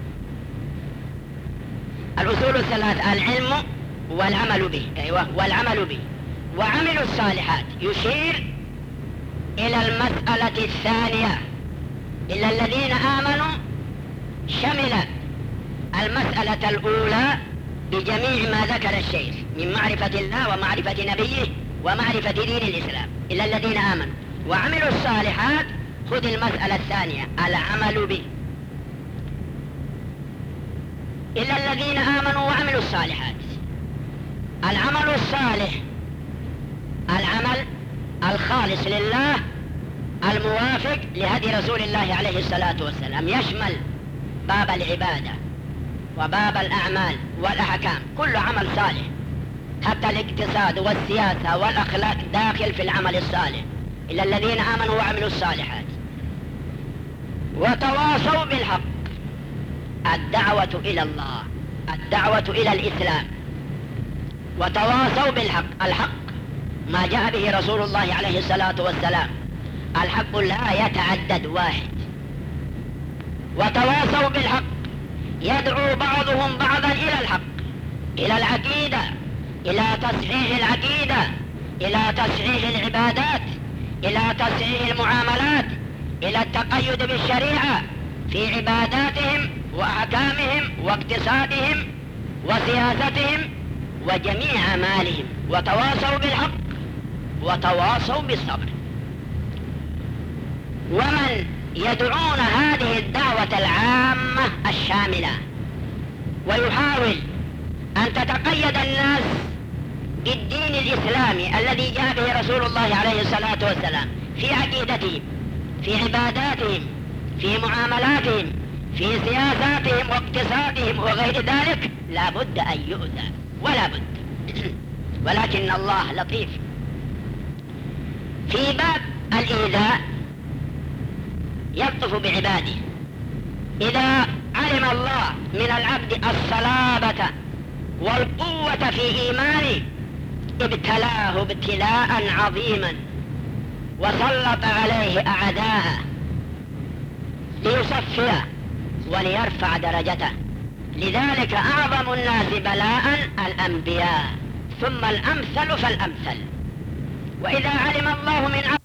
الأصول الثلاث: العلم والعمل به، أيوة، والعمل به. وعملوا الصالحات يشير إلى المسألة الثانية، إلا الذين آمنوا، شمل المسألة الأولى بجميع ما ذكر الشيخ من معرفة الله ومعرفة نبيه ومعرفة دين الإسلام. إلا الذين آمنوا وعملوا الصالحات، خذ المسألة الثانية، العمل به. إلا الذين آمنوا وعملوا الصالحات. العمل الصالح العمل الخالص لله الموافق لهدي رسول الله عليه الصلاة والسلام، يشمل باب العبادة وباب الأعمال والأحكام، كل عمل صالح، حتى الاقتصاد والسياسة والأخلاق داخل في العمل الصالح. إلا الذين آمنوا وعملوا الصالحات وتواصوا بالحق، الدعوة إلى الله، الدعوة إلى الإسلام، وتواصوا بالحق. الحق ما جاء به رسول الله عليه الصلاة والسلام، الحق لا يتعدد واحد. وتواصوا بالحق، يدعو بعضهم بعضا إلى الحق، إلى العقيدة، إلى تصحيح العقيدة، إلى تصحيح العبادات، إلى تصحيح المعاملات، إلى التقيد بالشريعة في عباداتهم وأحكامهم واقتصادهم وسياستهم وجميع أعمالهم. وتواصوا بالحق وتواصوا بالصبر. ومن يدعون هذه الدعوة العامة الشاملة ويحاول أن تتقيد الناس بالدين الإسلامي الذي جاء به رسول الله عليه الصلاة والسلام في عقيدتهم، في عباداتهم، في معاملاتهم، في سياساتهم واقتصادهم وغير ذلك، لا بد أن يؤذى ولا بد. ولكن الله لطيف في باب الإيذاء، يلطف بعباده. إذا علم الله من العبد الصلابة والقوة في إيمانه ابتلاه ابتلاء عظيما وسلط عليه أعداءه ليصفيه وليرفع درجته. لذلك أعظم الناس بلاء الأنبياء، ثم الأمثل فالأمثل. وإذا علم الله من عبد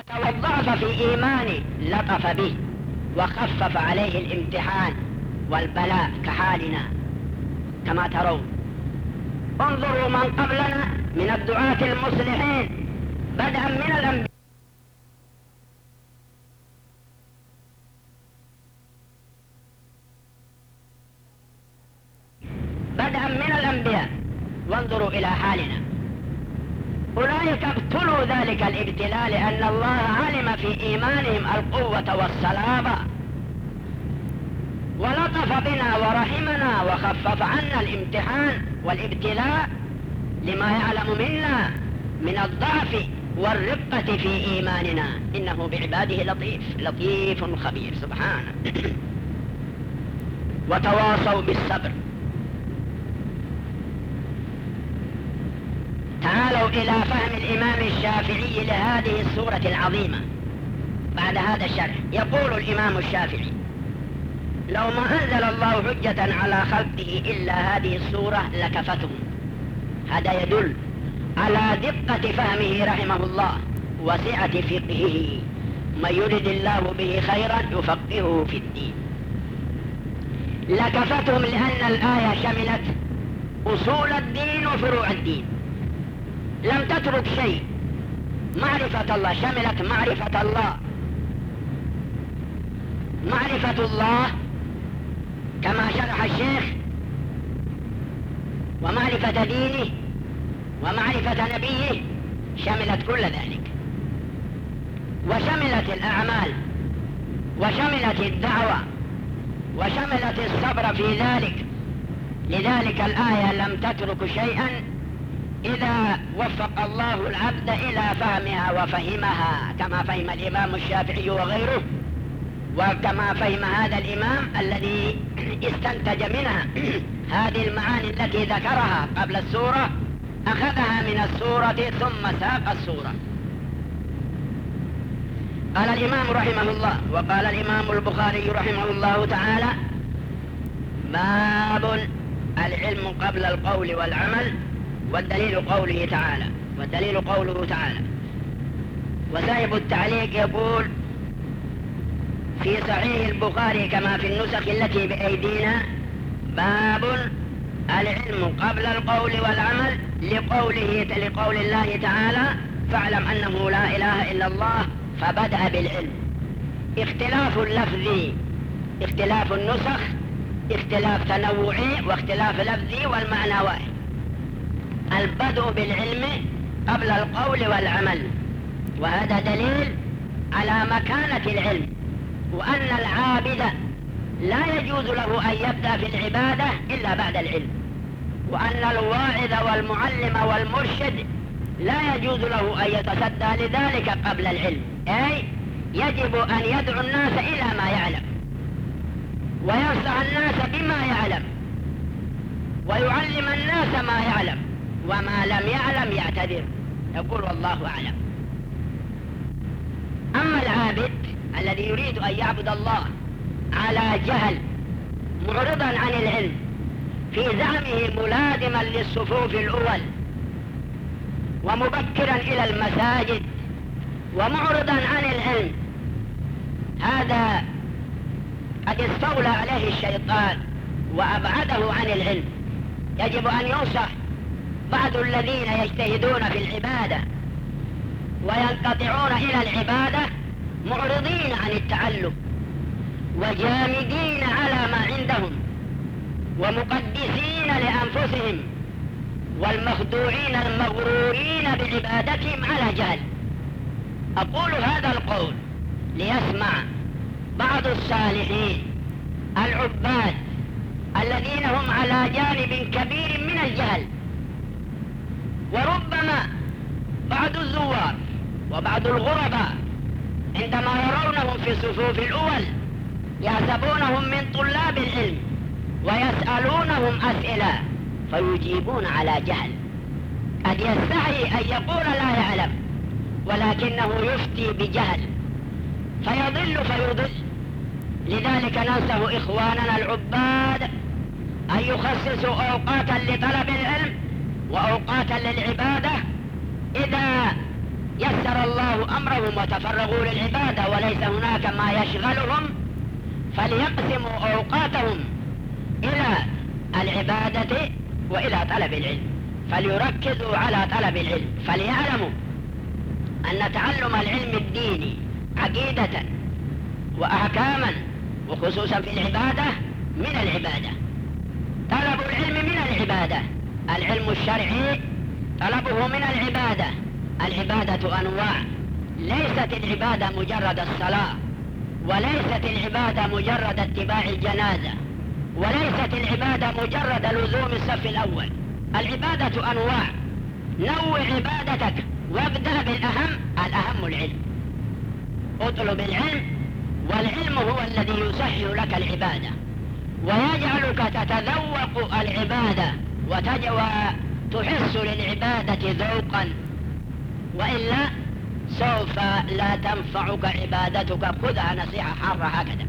والضعف في إيمانه لطف به وخفف عليه الامتحان والبلاء كحالنا كما ترون. انظروا من قبلنا من الدعاة المصلحين بدءا من الأنبياء بدءا من الأنبياء وانظروا إلى حالنا. أولئك ابتلوا ذلك الابتلاء لأن الله علم في إيمانهم القوة والصلابة ولطف بنا ورحمنا وخفف عنا الامتحان والابتلاء لما يعلم منا من الضعف والرقة في إيماننا، إنه بعباده لطيف لطيف خبير سبحانه. وتواصوا بالصبر. تعالوا إلى فهم الإمام الشافعي لهذه السورة العظيمة بعد هذا الشرح. يقول الإمام الشافعي: لو ما أنزل الله حجة على خلقه إلا هذه السورة لكفتهم. هذا يدل على دقة فهمه رحمه الله وسعة فقهه. من يرد الله به خيرا يفقهه في الدين. لكفتهم لأن الآية شملت أصول الدين وفروع الدين، لم تترك شيء. معرفة الله شملت معرفة الله معرفة الله كما شرح الشيخ، ومعرفة دينه ومعرفة نبيه، شملت كل ذلك، وشملت الأعمال وشملت الدعوة وشملت الصبر في ذلك. لذلك الآية لم تترك شيئا إذا وفق الله العبد إلى فهمها وفهمها كما فهم الإمام الشافعي وغيره، وكما فهم هذا الإمام الذي استنتج منها هذه المعاني التي ذكرها قبل السورة، أخذها من السورة ثم ساق السورة. قال الإمام رحمه الله، وقال الإمام البخاري رحمه الله تعالى: باب العلم قبل القول والعمل، والدليل قوله تعالى والدليل قوله تعالى. وسائب التعليق يقول في صحيح البخاري كما في النسخ التي بأيدينا: باب العلم قبل القول والعمل، لقوله لقول الله تعالى: فاعلم أنه لا إله إلا الله، فبدأ بالعلم. اختلاف اللفظ، اختلاف النسخ، اختلاف تنوعي واختلاف لفظي والمعنوي. البدء بالعلم قبل القول والعمل، وهذا دليل على مكانة العلم، وأن العابد لا يجوز له أن يبدأ في العبادة إلا بعد العلم، وأن الواعظ والمعلم والمرشد لا يجوز له أن يتصدى لذلك قبل العلم، أي يجب أن يدعو الناس إلى ما يعلم وينصح الناس بما يعلم ويعلم الناس ما يعلم، وما لم يعلم يعتذر، يقول والله أعلم. أما العابد الذي يريد أن يعبد الله على جهل معرضا عن العلم في زعمه ملازما للصفوف الأول ومبكرا إلى المساجد ومعرضا عن العلم، هذا قد استولى عليه الشيطان وأبعده عن العلم. يجب أن ينصح بعض الذين يجتهدون في العبادة وينقطعون إلى العبادة معرضين عن التعلم وجامدين على ما عندهم ومقدسين لأنفسهم والمخدوعين المغرورين بعبادتهم على جهل. أقول هذا القول ليسمع بعض الصالحين العباد الذين هم على جانب كبير من الجهل، وربما بعض الزوار وبعض الغرباء عندما يرونهم في الصفوف الأول يحسبونهم من طلاب العلم ويسألونهم أسئلة فيجيبون على جهل. قد يستحي أن يقول لا يعلم ولكنه يفتي بجهل فيضل فيضل. لذلك ننصح إخواننا العباد أن يخصصوا أوقاتا لطلب العلم وأوقاتا للعبادة إذا يسر الله أمرهم وتفرغوا للعبادة وليس هناك ما يشغلهم، فليقسموا أوقاتهم إلى العبادة وإلى طلب العلم، فليركزوا على طلب العلم، فليعلموا أن تعلم العلم الديني عقيدة وأحكاما وخصوصا في العبادة من العبادة. طلب العلم من العبادة، العلم الشرعي طلبه من العبادة. العبادة أنواع، ليست العبادة مجرد الصلاة، وليست العبادة مجرد اتباع الجنازة، وليست العبادة مجرد لزوم الصف الأول. العبادة أنواع، نوع عبادتك وابدأ بالأهم، الأهم العلم. اطلب العلم، والعلم هو الذي يسهل لك العبادة ويجعلك تتذوق العبادة وتحس للعبادة ذوقا، وإلا سوف لا تنفعك عبادتك. خذها نصيحة حارة هكذا.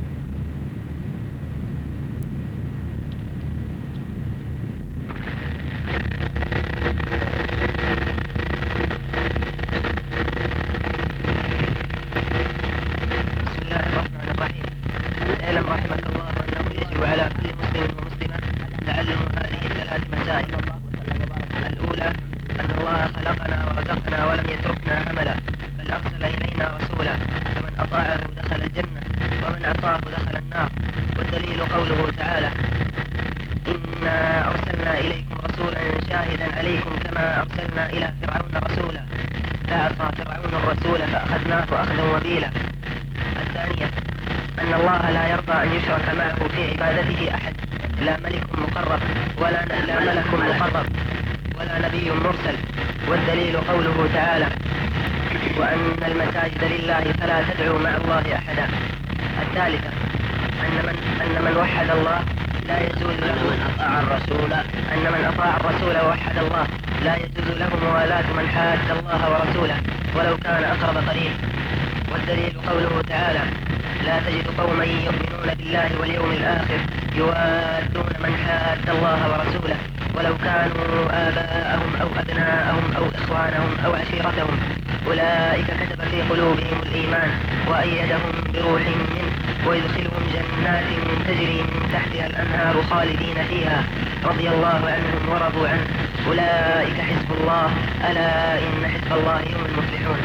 اعلم رحمك الله أنه يجب على كل مسلم ومسلمة تعلم هذه الثلاث مسائل. الأولى أن الله خلقنا ورزقنا ولم يتركنا هملا، بل أرسل إلينا رسولا، فمن أطاعه دخل الجنة ومن عصاه دخل النار. والدليل قوله تعالى: إنا أرسلنا إليكم رسولا شاهدا عليكم كما أرسلنا إلى فرعون رسولا، فعصى فرعون الرسول فأخذناه أخذا وبيلا. الثانية أن الله لا يرضى أن يشرك معه في عبادته أحد، لا ملك مقرب ولا لا ملك مقرب ولا نبي مرسل. والدليل قوله تعالى: وأن المساجد لله فلا تدعوا مع الله أحدا. الثالثة أن من, أن من وحد الله لا يجوز له من أطاع الرسول أن من أطاع الرسول ووحد الله لا يجوز له موالاة من حاد الله ورسوله ولو كان أقرب قريب. والدليل قوله تعالى: لا تجد قوما يؤمنون بالله واليوم الآخر يوادون من حاد الله ورسوله ولو كانوا آباءهم أو أبناءهم أو إخوانهم أو عشيرتهم، أولئك كتب في قلوبهم الإيمان وأيدهم بروح منه ويدخلهم جنات تجري من تحتها الأنهار خالدين فيها رضي الله عنهم ورضوا عنه، أولئك حزب الله، ألا إن حزب الله هم المفلحون.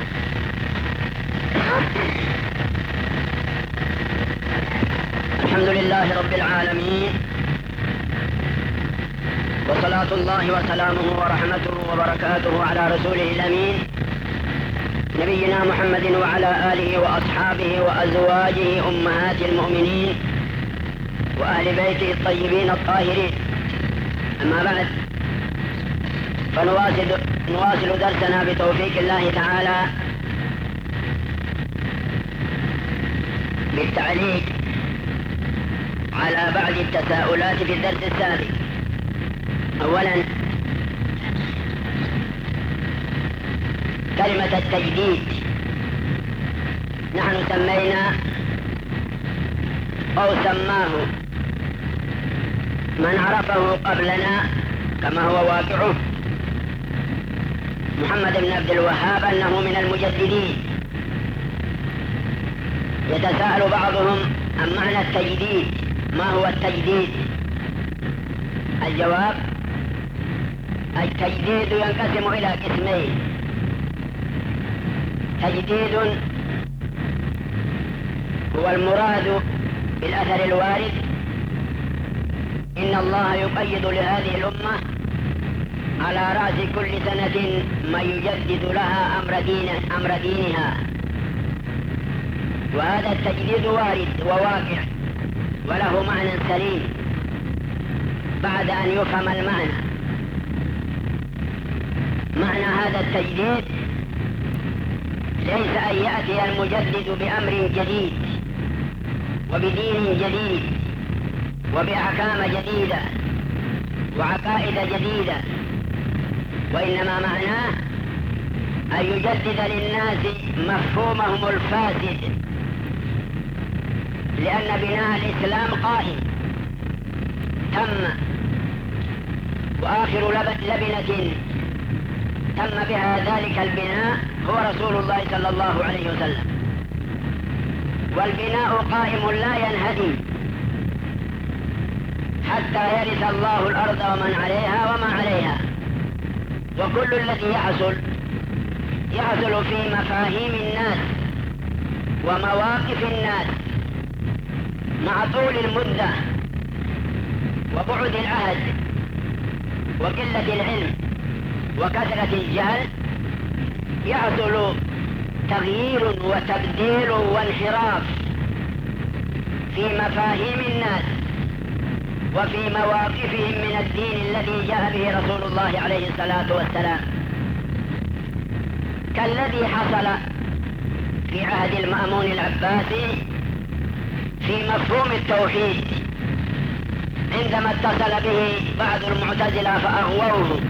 الحمد لله رب العالمين، وصلاة الله وسلامه ورحمته وبركاته على رسوله الأمين نبينا محمد وعلى آله وأصحابه وأزواجه أمهات المؤمنين وأهل بيته الطيبين الطاهرين. أما بعد، فنواصل نواصل درسنا بتوفيق الله تعالى بالتعليق على بعض التساؤلات في الدرس السابق. أولا، كلمة التجديد نحن سمينا أو سماه من عرفه قبلنا كما هو واقعه محمد بن عبد الوهاب أنه من المجددين. يتساءل بعضهم عن معنى التجديد، ما هو التجديد؟ الجواب: التجديد ينقسم إلى قسمين. تجديد هو المراد بالأثر الوارد: إن الله يقيد لهذه الأمة على رأس كل سنة ما يجدد لها أمر, دين أمر دينها. وهذا التجديد وارد وواقع وله معنى سليم بعد أن يفهم المعنى. معنى هذا التجديد ليس أن يأتي المجدد بأمر جديد وبدين جديد وبأحكام جديدة وعقائد جديدة، وإنما معناه أن يجدد للناس مفهومهم الفاسد، لأن بناء الإسلام قائم تم، وآخر لبنة تم بها ذلك البناء هو رسول الله صلى الله عليه وسلم. والبناء قائم لا ينهدم حتى يرث الله الأرض ومن عليها وما عليها. وكل الذي يحصل يحصل في مفاهيم الناس ومواقف الناس مع طول المدة وبعد العهد وقلة العلم وكثرة الجهل، يحصل تغيير وتبديل وانحراف في مفاهيم الناس وفي مواقفهم من الدين الذي جاء به رسول الله عليه الصلاة والسلام، كالذي حصل في عهد المأمون العباسي في مفهوم التوحيد عندما اتصل به بعض المعتزلة فأغووه،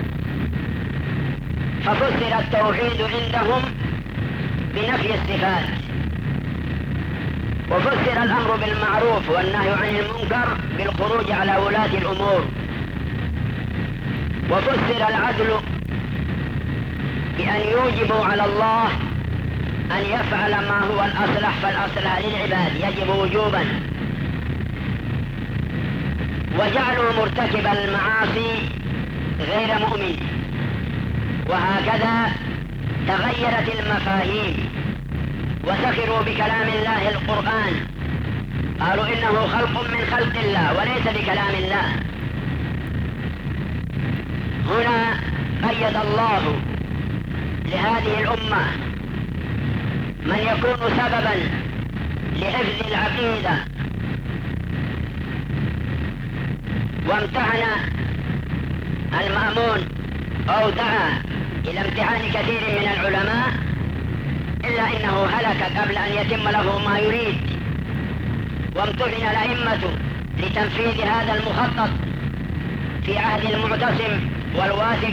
ففسر التوحيد عندهم بنفي الصفات، وفسر الأمر بالمعروف والنهي عن المنكر بالخروج على ولاة الأمور، وفسر العدل بأن يوجبوا على الله أن يفعل ما هو الأصلح فالأصلح للعباد يجب وجوبا، وجعلوا مرتكب المعاصي غير مؤمن. وهكذا تغيرت المفاهيم وسخروا بكلام الله القرآن، قالوا إنه خلق من خلق الله وليس بكلام الله. هنا قيد الله لهذه الأمة من يكون سببا لحفظ العقيدة، وامتحن المأمون أو دعا إلى امتحان كثير من العلماء، إلا إنه هلك قبل أن يتم له ما يريد، وامتحن الأئمة لتنفيذ هذا المخطط في عهد المعتصم والواثق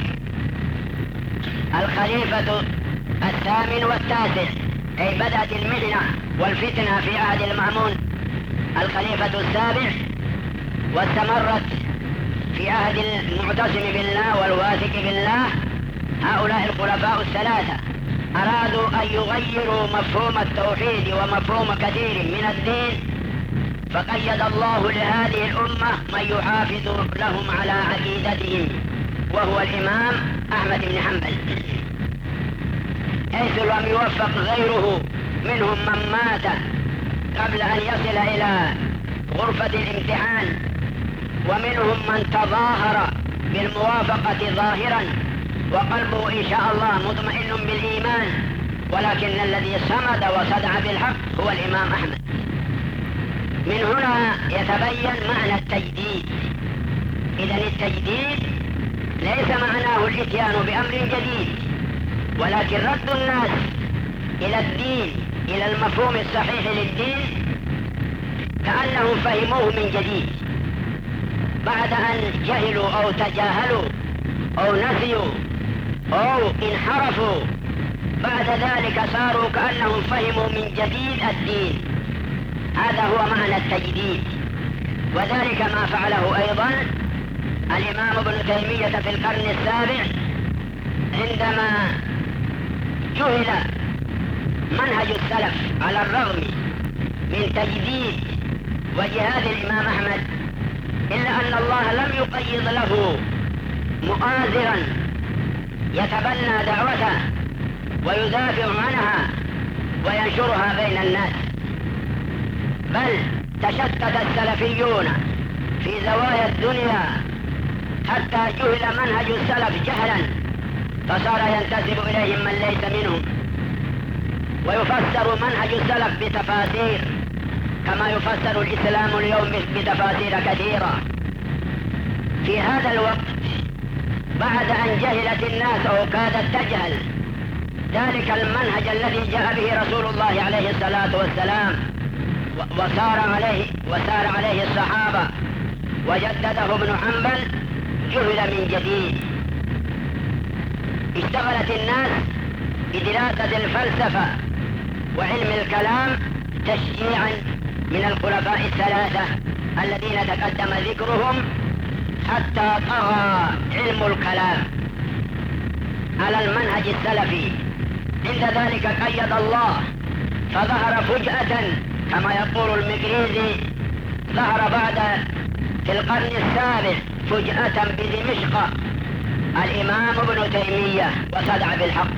الخليفة الثامن والتاسع، أي بدأت المحنة والفتنة في عهد المأمون الخليفة السابع، واستمرت في عهد المعتصم بالله والواثق بالله. هؤلاء الخلفاء الثلاثة أرادوا أن يغيروا مفهوم التوحيد ومفهوم كثير من الدين، فقيد الله لهذه الأمة من يحافظ لهم على عقيدتهم، وهو الإمام أحمد بن حنبل، حيث لم يوفق غيره منهم من مات قبل أن يصل إلى غرفة الامتحان، ومنهم من تظاهر بالموافقة ظاهرا وقلبه إن شاء الله مطمئن بالإيمان، ولكن الذي صمد وصدع بالحق هو الإمام أحمد. من هنا يتبين معنى التجديد. إذن التجديد ليس معناه الإتيان بأمر جديد، ولكن رد الناس إلى الدين، إلى المفهوم الصحيح للدين، كأنهم فهموه من جديد بعد أن جهلوا أو تجاهلوا أو نسيوا أو انحرفوا. بعد ذلك صاروا كأنهم فهموا من جديد الدين. هذا هو معنى التجديد، وذلك ما فعله أيضا الإمام ابن تيمية في القرن السابع عندما جهل منهج السلف على الرغم من تجديد وجهاد الإمام أحمد، إلا أن الله لم يقيض له مؤازرا يتبنى دعوته ويدافع عنها وينشرها بين الناس، بل تشتت السلفيون في زوايا الدنيا حتى جهل منهج السلف جهلا، فصار ينتسب إليهم من ليس منهم، ويفسر منهج السلف بتفاسير كما يفسر الإسلام اليوم بتفاسير كثيرة. في هذا الوقت بعد أن جهلت الناس أو كادت تجهل ذلك المنهج الذي جاء به رسول الله عليه الصلاة والسلام وسار عليه وسار عليه الصحابة وجدده ابن حنبل، جهل من جديد. اشتغلت الناس بدراسة الفلسفة وعلم الكلام تشجيعا من الخلفاء الثلاثة الذين تقدم ذكرهم، حتى طغى علم الكلام على المنهج السلفي عند ذلك قيد الله فظهر فجأة كما يقول المقريزي، ظهر بعد في القرن السابع فجأة بدمشق الإمام ابن تيمية وصدع بالحق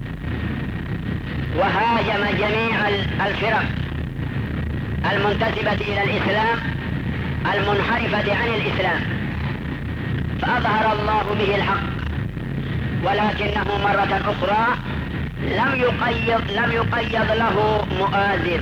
وهاجم جميع الفرق المنتسبة إلى الإسلام المنحرفة عن الإسلام، فأظهر الله به الحق، ولكنه مرة أخرى لم يقيض, لم يقيض له مؤازر،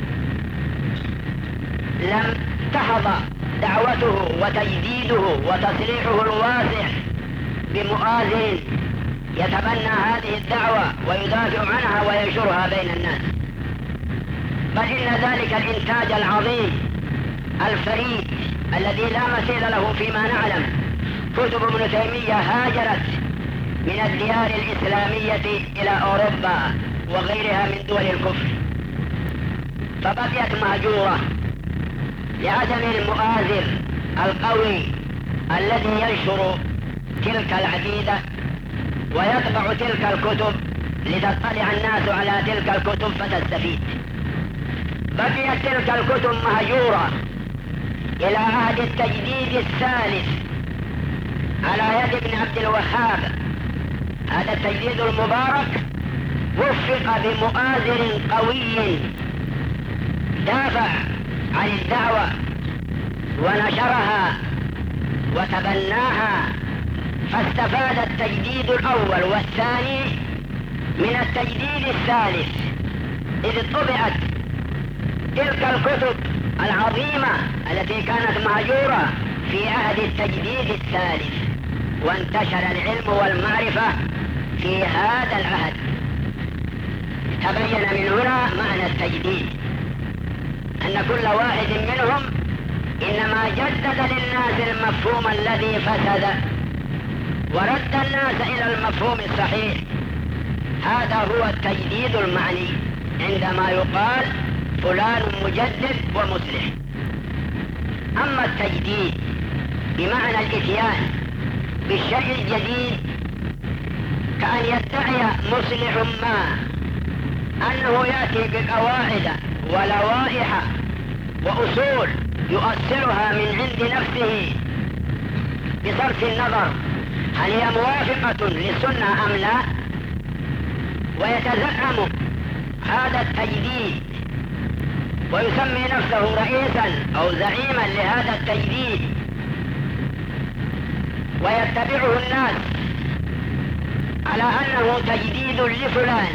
لم تحظى دعوته وتجديده وتصريحه الواسع بمؤازر يتبنى هذه الدعوة ويدافع عنها وينشرها بين الناس، بل إن ذلك الإنتاج العظيم الفريد الذي لا مثيل له فيما نعلم، كتب ابن تيمية هاجرت من الديار الإسلامية إلى أوروبا وغيرها من دول الكفر، فبقيت مهجورة لعدم المؤازر القوي الذي ينشر تلك العقيدة ويطبع تلك الكتب لتطلع الناس على تلك الكتب فتستفيد. بقيت تلك الكتب مهجورة إلى عهد التجديد الثالث على يد ابن عبد الوهاب. هذا التجديد المبارك وفق بمؤازر قوي دافع عن الدعوة ونشرها وتبناها، فاستفاد التجديد الأول والثاني من التجديد الثالث، إذ طبعت تلك الكتب العظيمة التي كانت مهجورة في عهد التجديد الثالث، وانتشر العلم والمعرفة في هذا العهد. تبين من هنا معنى التجديد، أن كل واحد منهم إنما جدد للناس المفهوم الذي فسد ورد الناس إلى المفهوم الصحيح. هذا هو التجديد المعني عندما يقال فلان مجدد ومصلح. أما التجديد بمعنى الإتيان بالشيء الجديد كأن يدعي مصلح ما أنه يأتي بقواعد ولوائح وأصول يؤصلها من عند نفسه بصرف النظر هل هي موافقة للسنة أم لا، ويتزعم هذا التجديد ويسمي نفسه رئيسا أو زعيما لهذا التجديد، ويتبعه الناس على أنه تجديد لفلان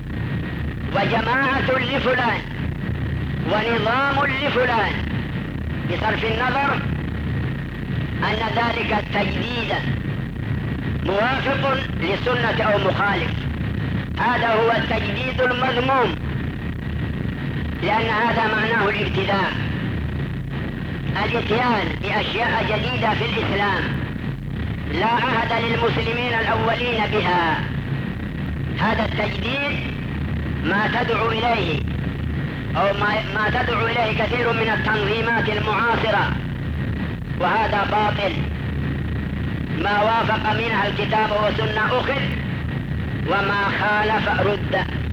وجماعة لفلان ونظام لفلان، بصرف النظر أن ذلك التجديد موافق للسنة أو مخالف. هذا هو التجديد المذموم، لأن هذا معناه الابتداع، الاتيان بأشياء جديدة في الإسلام لا عهد للمسلمين الأولين بها. هذا التجديد ما تدعو إليه أو ما, ما تدعو إليه كثير من التنظيمات المعاصرة، وهذا باطل. ما وافق منها الكتاب والسنة أخذ وما خالف رد.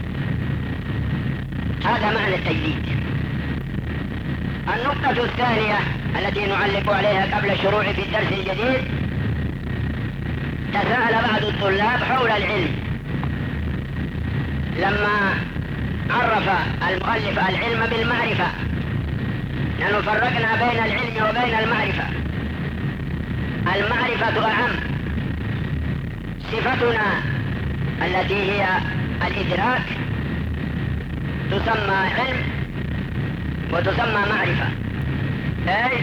هذا معنى التجديد. النقطة الثانية التي نعلق عليها قبل الشروع في الدرس الجديد، تساءل بعض الطلاب حول العلم لما عرف المؤلف العلم بالمعرفة، لأنه فرقنا بين العلم وبين المعرفة. المعرفة أعم، صفتنا التي هي الإدراك تسمى علم وتسمى معرفة. أي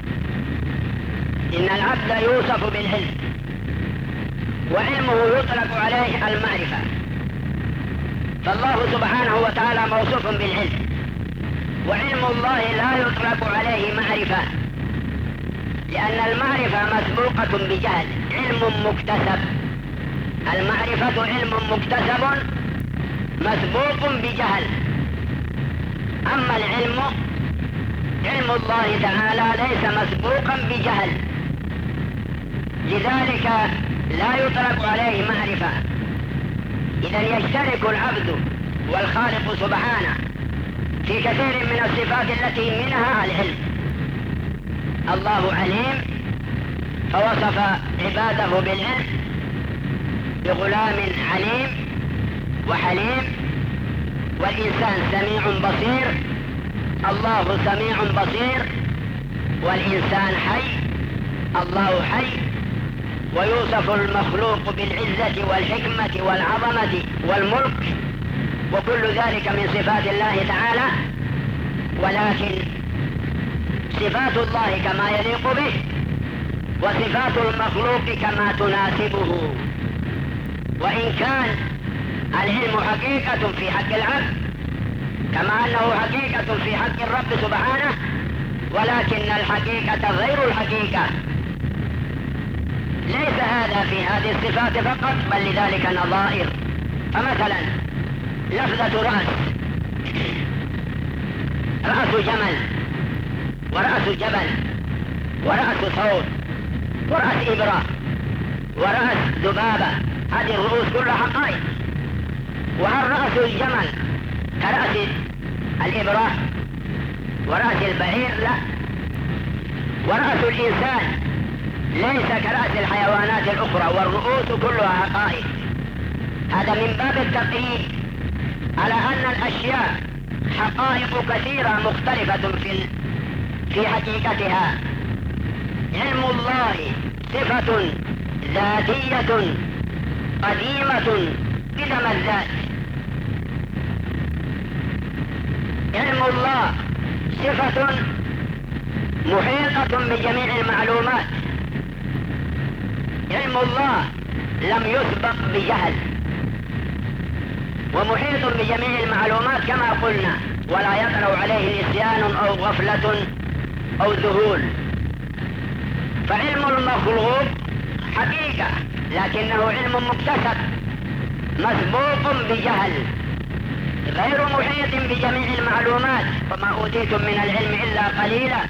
إن العبد يوصف بالعلم وعلمه يطلق عليه المعرفة، فالله سبحانه وتعالى موصوف بالعلم، وعلم الله لا يطلق عليه معرفة، لأن المعرفة مسبوقة بجهل، علم مكتسب. المعرفة علم مكتسب مسبوق بجهل. أما العلم علم الله تعالى ليس مسبوقا بجهل، لذلك لا يطلق عليه معرفة، إذن يشترك العبد والخالق سبحانه في كثير من الصفات التي منها العلم. الله عليم فوصف عباده بالعلم بغلام عليم وحليم، والإنسان سميع بصير، الله سميع بصير، والإنسان حي، الله حي. ويوصف المخلوق بالعزة والحكمة والعظمة والملك، وكل ذلك من صفات الله تعالى، ولكن صفات الله كما يليق به، وصفات المخلوق كما تناسبه. وإن كان العلم حقيقة في حق العبد كما أنه حقيقة في حق الرب سبحانه، ولكن الحقيقة غير الحقيقة. ليس هذا في هذه الصفات فقط، بل لذلك نظائر. فمثلا لفظة رأس، رأس جمل، ورأس جبل، ورأس صوت، ورأس إبرة، ورأس ذبابة، هذه الرؤوس كلها حقائق. وهل رأس الجمل كرأس الإبرة ورأس البعير؟ لا. ورأس الإنسان ليس كرأس الحيوانات الأخرى، والرؤوس كلها حقائق. هذا من باب التقييد على أن الأشياء حقائق كثيرة مختلفة في في حقيقتها. علم الله صفة ذاتية قديمة قدم الذات. علم الله صفة محيطة بجميع المعلومات. علم الله لم يسبق بجهل، ومحيط بجميع المعلومات كما قلنا، ولا يطرأ عليه نسيان أو غفلة أو ذهول. فعلم المخلوق حقيقة، لكنه علم مكتسب مسبوق بجهل، غير محيط بجميع المعلومات. وما أوتيتم من العلم إلا قليلا.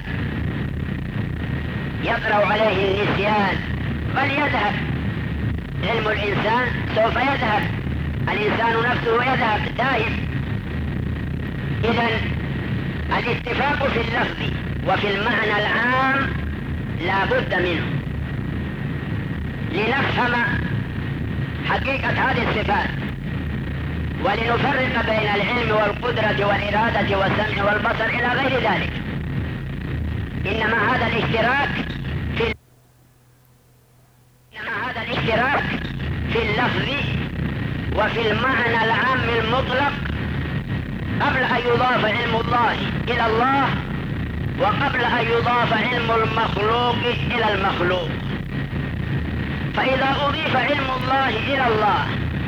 يطرأ عليه النسيان بل يذهب. علم الإنسان سوف يذهب، الإنسان نفسه يذهب دائم. إذن الاتفاق في اللفظ وفي المعنى العام لا بد منه لنفهم حقيقة هذه الصفات، ولنفرق بين العلم والقدرة والإرادة والسمع والبصر إلى غير ذلك. إنما هذا الاشتراك في إنما هذا الاشتراك في اللفظ وفي المعنى العام المطلق قبل أن يضاف علم الله إلى الله، وقبل أن يضاف علم المخلوق إلى المخلوق. فإذا أضيف علم الله إلى الله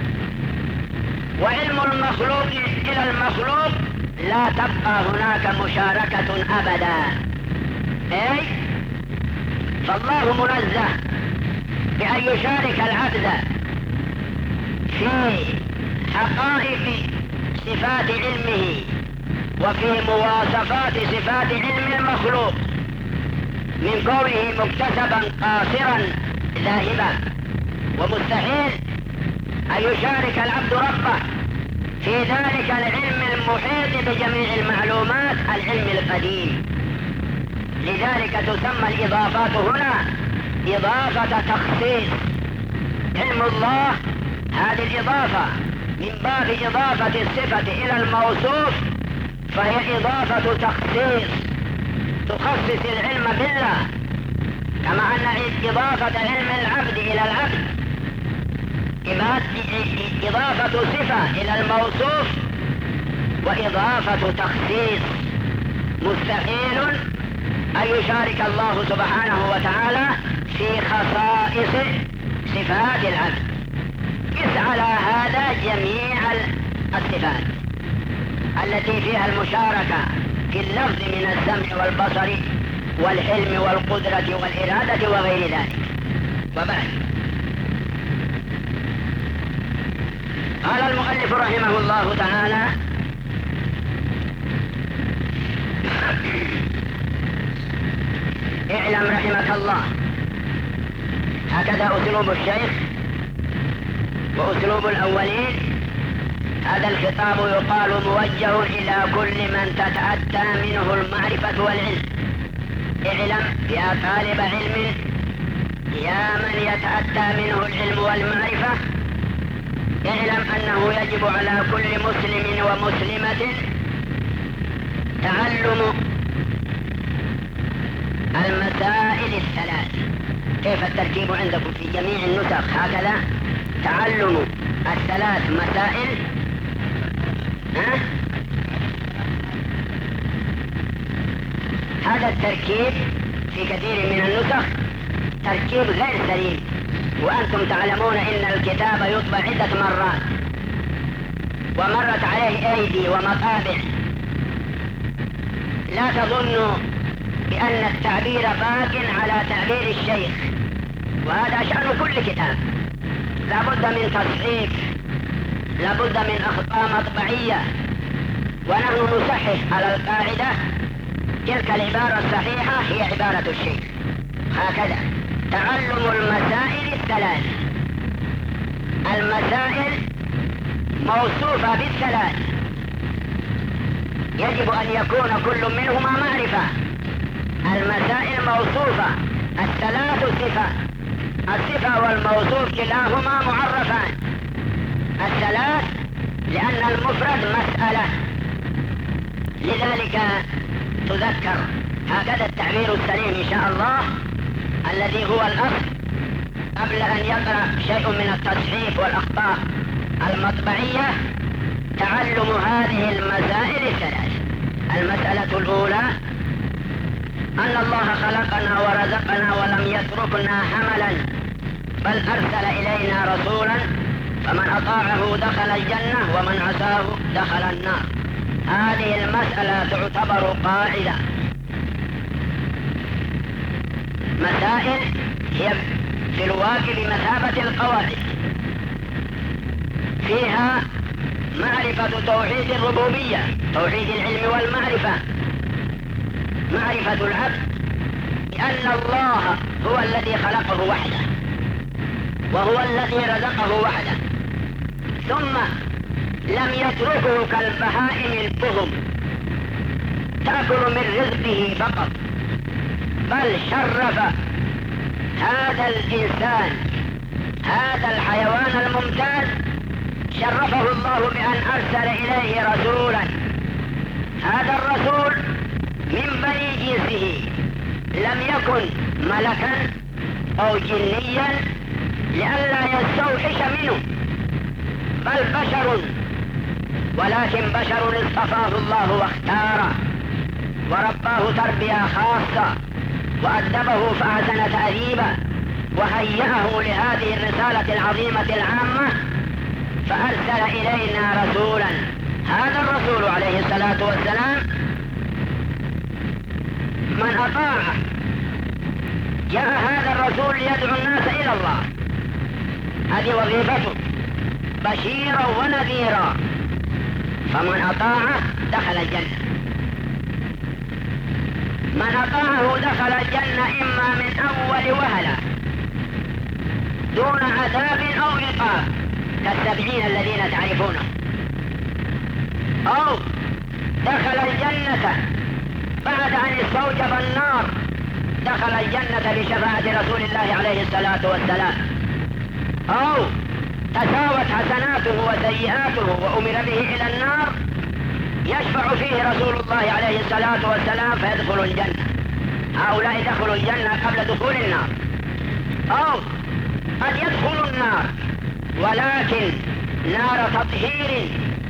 وعلم المخلوق إلى المخلوق لا تبقى هناك مشاركة أبدا. أي فالله منزه بأن يشارك العبد في حقائق صفات علمه وفي مواصفات صفات علم المخلوق، من كونه مكتسبا قاصرا ذاهبا. ومستحيل أن يشارك العبد ربه في ذلك العلم المحيط بجميع المعلومات، العلم القديم. لذلك تسمى الإضافات هنا إضافة تخصيص. علم الله هذه الإضافة من باب إضافة الصفة إلى الموصوف، فهي إضافة تخصيص تخصص العلم بالله، كما أن إضافة علم العبد إلى العبد إضافة صفة إلى الموصوف وإضافة تخصيص. مستحيل أن يشارك الله سبحانه وتعالى في خصائص صفات العبد. قس على هذا جميع الصفات التي فيها المشاركة في اللفظ من السمع والبصر والحلم والقدرة والإرادة وغير ذلك. وبعد، قال المؤلف رحمه الله تعالى: اعلم رحمك الله. هكذا أسلوب الشيخ وأسلوب الأولين هذا الخطاب يقال موجه إلى كل من تتأتى منه المعرفة والعلم. اعلم يا طالب علم، يا من يتأتى منه العلم والمعرفة، اعلم أنه يجب على كل مسلم ومسلمة تعلم المسائل الثلاث. كيف الترتيب عندكم في جميع النسخ هكذا؟ تعلم الثلاث مسائل. ها؟ هذا التركيب في كثير من النسخ تركيب غير سليم، وأنتم تعلمون إن الكتاب يطبع عدة مرات ومرت عليه أيدي ومطابع. لا تظنوا بأن التعبير باق على تعبير الشيخ، وهذا شأن كل كتاب. لا بد من تصحيح، لا بد من أخطاء مطبعية، ونحن نصحح على القاعدة تلك العبارة الصحيحة هي عبارة الشيخ. هكذا تعلم المسائل الثلاث. المسائل موصوفة بالثلاث، يجب أن يكون كل منهما معرفة. المسائل موصوفة، الثلاث صفة، الصفة والموصوف كلاهما معرفان. الثلاث لأن المفرد مسألة، لذلك تذكر. هكذا التعبير السليم إن شاء الله الذي هو الأصل قبل أن يقرأ شيء من التصحيف والأخطاء المطبعية. تعلم هذه المسائل الثلاث. المسألة الأولى أن الله خلقنا ورزقنا ولم يتركنا هملا، بل أرسل إلينا رسولا، فمن أطاعه دخل الجنة ومن عصاه دخل النار. هذه المسألة تعتبر قاعدة. مسائل هي في الواقع بمثابة القواعد، فيها معرفة توحيد الربوبية، توحيد العلم والمعرفة، معرفة العبد بأن الله هو الذي خلقه وحده وهو الذي رزقه وحده، ثم لم يتركه كالبهائم البهم تأكل من رزقه فقط، بل شرف هذا الإنسان، هذا الحيوان الممتاز، شرفه الله بأن أرسل إليه رسولا. هذا الرسول من بني جنسه، لم يكن ملكا أو جنيا لئلا يستوحش منه، بل بشر، ولكن بشر اصطفاه الله واختاره ورباه تربية خاصة وأدبه فأحسن تأديبه وهيأه لهذه الرسالة العظيمة العامة، فأرسل إلينا رسولا. هذا الرسول عليه الصلاة والسلام من أطاعه، جاء هذا الرسول ليدعو الناس إلى الله، هذه وظيفته، بشيرا ونذيرا، فمن أطاعه دخل الجنة. من أطاعه دخل الجنة إما من أول وهلة دون عذاب أو عقاب كالسبعين الذين تعرفونه، أو دخل الجنة بعد أن استوجب النار، دخل الجنة بشفاعة رسول الله عليه الصلاة والسلام، أو تساوت حسناته وسيئاته وأمر به إلى النار، يشفع فيه رسول الله عليه الصلاة والسلام فيدخل الجنة. هؤلاء دخلوا الجنة قبل دخول النار، أو قد يدخل النار ولكن نار تطهير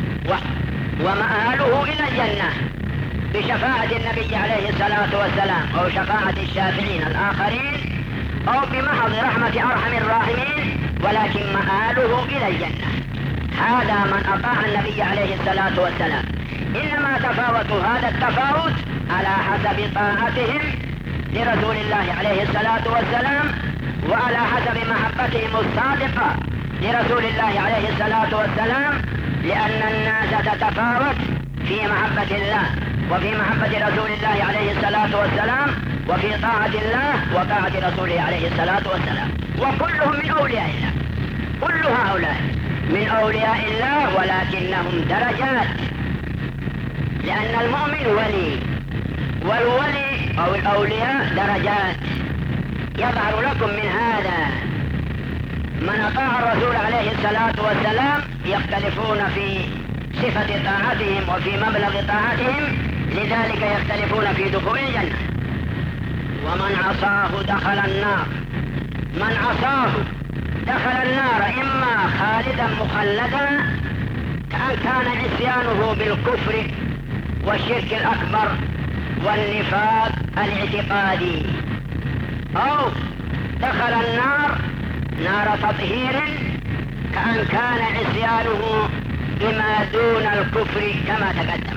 ومآله إلى الجنة بشفاعة النبي عليه الصلاة والسلام، أو شفاعة الشافعين الآخرين، أو بمحض رحمة أرحم الراحمين، ولكن مآله إلى الجنة. هذا من أطاع النبي عليه الصلاة والسلام. إنما تفاوتوا هذا التفاوت على حسب طاعتهم لرسول الله عليه الصلاة والسلام، وعلى حسب محبتهم الصادقة لرسول الله عليه الصلاة والسلام، لأن الناس تتفاوت في محبة الله وفي محبة رسول الله عليه الصلاة والسلام، وفي طاعة الله وطاعة رسوله عليه الصلاة والسلام، وكلهم من أولياء الله. كل هؤلاء من أولياء الله ولكنهم درجات، لأن المؤمن ولي، والولي أو الأولياء درجات. يظهر لكم من هذا من أطاع الرسول عليه الصلاة والسلام يختلفون في صفة طاعتهم وفي مبلغ طاعتهم، لذلك يختلفون في دخول الجنة. ومن عصاه دخل النار، من عصاه دخل النار إما خالدا مخلدا كأن كان عصيانه بالكفر والشرك الأكبر والنفاق الاعتقادي، أو دخل النار نار تطهير كأن كان عصيانه بما دون الكفر كما تقدم.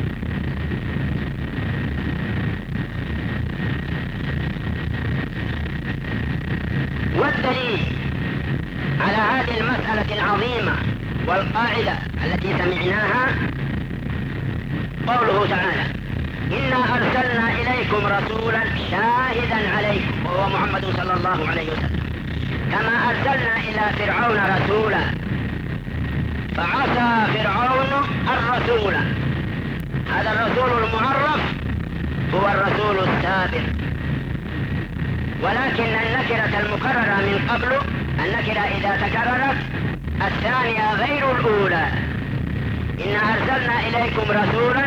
والدليل على هذه المسألة العظيمة والقاعدة التي سمعناها قوله تعالى: إنا أرسلنا إليكم رسولا شاهدا عليكم، وهو محمد صلى الله عليه وسلم، كما أرسلنا إلى فرعون رسولا فعصى فرعون الرسول. هذا الرسول المعرف هو الرسول السابق، ولكن النكرة المكررة من قبل، النكرة إذا تكررت الثانية غير الأولى. إنا أرسلنا إليكم رسولا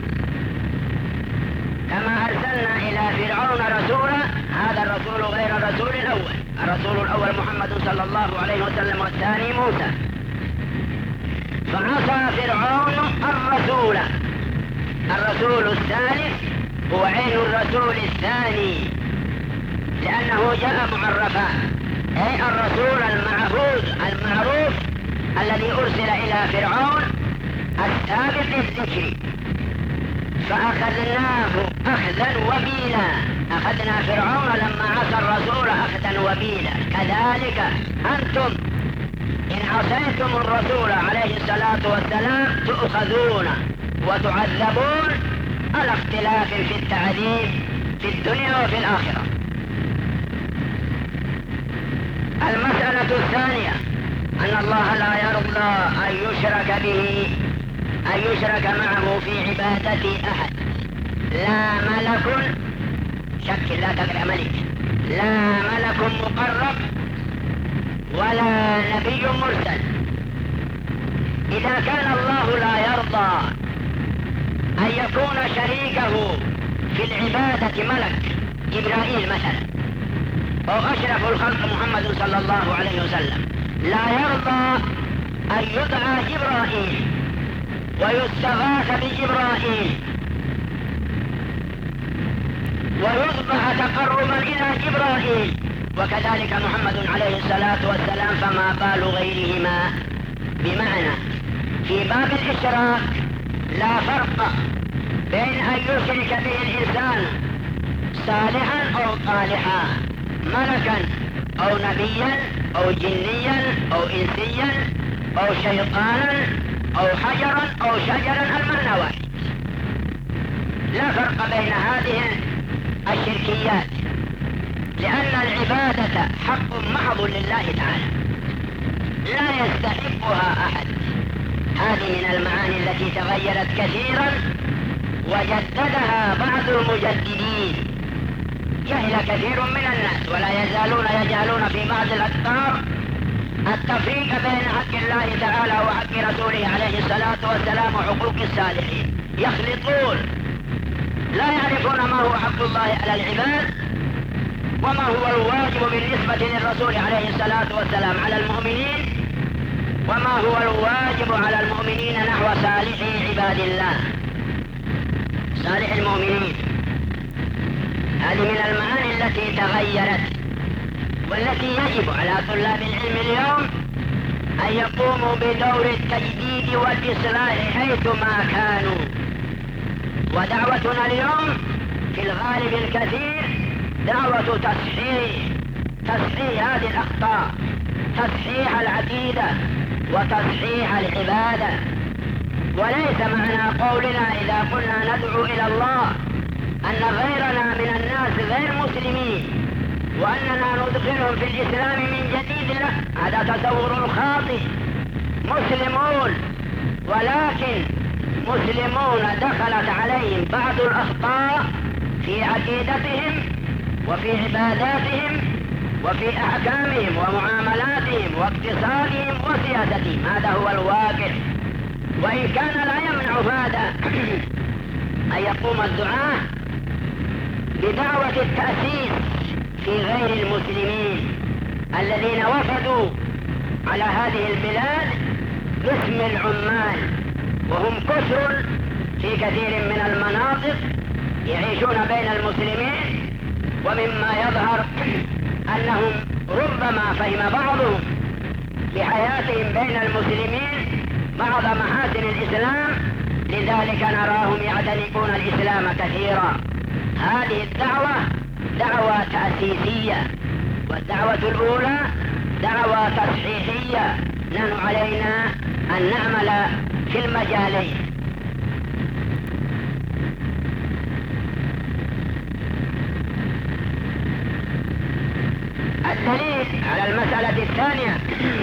كما أرسلنا إلى فرعون رسولا، هذا الرسول غير الرسول الأول. الرسول الأول محمد صلى الله عليه وسلم، والثاني موسى. فعصى فرعون الرسول. الرسول الثالث هو عين الرسول الثاني، لأنه جاء معرفا، أي الرسول المعهود المعروف الذي أرسل إلى فرعون السابق الذكر. فأخذناه أخذا وبيلا، أخذنا فرعون لما عصى الرسول أخذا وبيلا. كذلك أنتم إن عصيتم الرسول عليه الصلاة والسلام تؤخذون وتعذبون على اختلاف في التعذيب في الدنيا وفي الآخرة. المسألة الثانية أن الله لا يرضى أن يشرك به أن يشرك معه في عبادة أحد، لا ملك، شك لا تقرأ ملك، لا ملك مقرب ولا نبي مرسل. إذا كان الله لا يرضى أن يكون شريكه في العبادة ملك، جبرائيل مثلا، أو أشرف الخلق محمد صلى الله عليه وسلم، لا يرضى أن يدعى جبرائيل ويستغاث بجبرائيل ويذبح تقربا إلى جبرائيل، وكذلك محمد عليه الصلاة والسلام، فما بال غيرهما. بمعنى في باب الإشراك لا فرق بين أن يشرك به الإنسان صالحا أو طالحا، ملكا أو نبيا أو جنيا أو إنسيا أو شيطانا أو حجرا أو شجرا، المعنى واحد. لا فرق بين هذه الشركيات، لأن العبادة حق محض لله تعالى لا يستحقها أحد. هذه من المعاني التي تغيرت كثيرا وجددها بعض المجددين. جهل كثير من الناس ولا يزالون يجهلون في بعض الأقطار التفريق بين حق الله تعالى وحق رسوله عليه الصلاة والسلام وحقوق الصالحين. يخلطون، لا يعرفون ما هو حق الله على العباد وما هو الواجب بالنسبة للرسول عليه الصلاة والسلام على المؤمنين، وما هو الواجب على المؤمنين نحو صالح عباد الله، صالح المؤمنين. هذه من المعاني التي تغيرت والتي يجب على طلاب العلم اليوم أن يقوموا بدور التجديد والإصلاح حيثما كانوا. ودعوتنا اليوم في الغالب الكثير دعوة تصحيح تصحيح هذه الأخطاء، تصحيح العقيدة وتصحيح العبادة. وليس معنى قولنا إذا قلنا ندعو إلى الله أن غيرنا من الناس غير مسلمين وأننا ندخلهم في الإسلام من جديد، لا، هذا تصور خاطئ. مسلمون، ولكن مسلمون دخلت عليهم بعض الأخطاء في عقيدتهم وفي عباداتهم وفي أحكامهم ومعاملاتهم واقتصادهم وسياستهم. هذا هو الواقع. وإن كان لا يمنع هذا أن يقوم الدعاة بدعوة التأسيس في غير المسلمين الذين وفدوا على هذه البلاد باسم العمال، وهم كثر في كثير من المناطق يعيشون بين المسلمين، ومما يظهر أنهم ربما فهم بعضهم في حياتهم بين المسلمين بعض محاسن الإسلام، لذلك نراهم يعتنقون الإسلام كثيرا. هذه الدعوة دعوة تأسيسية، والدعوة الأولى دعوة تصحيحية. نحن علينا أن نعمل في المجالين. الدليل على المسألة الثانية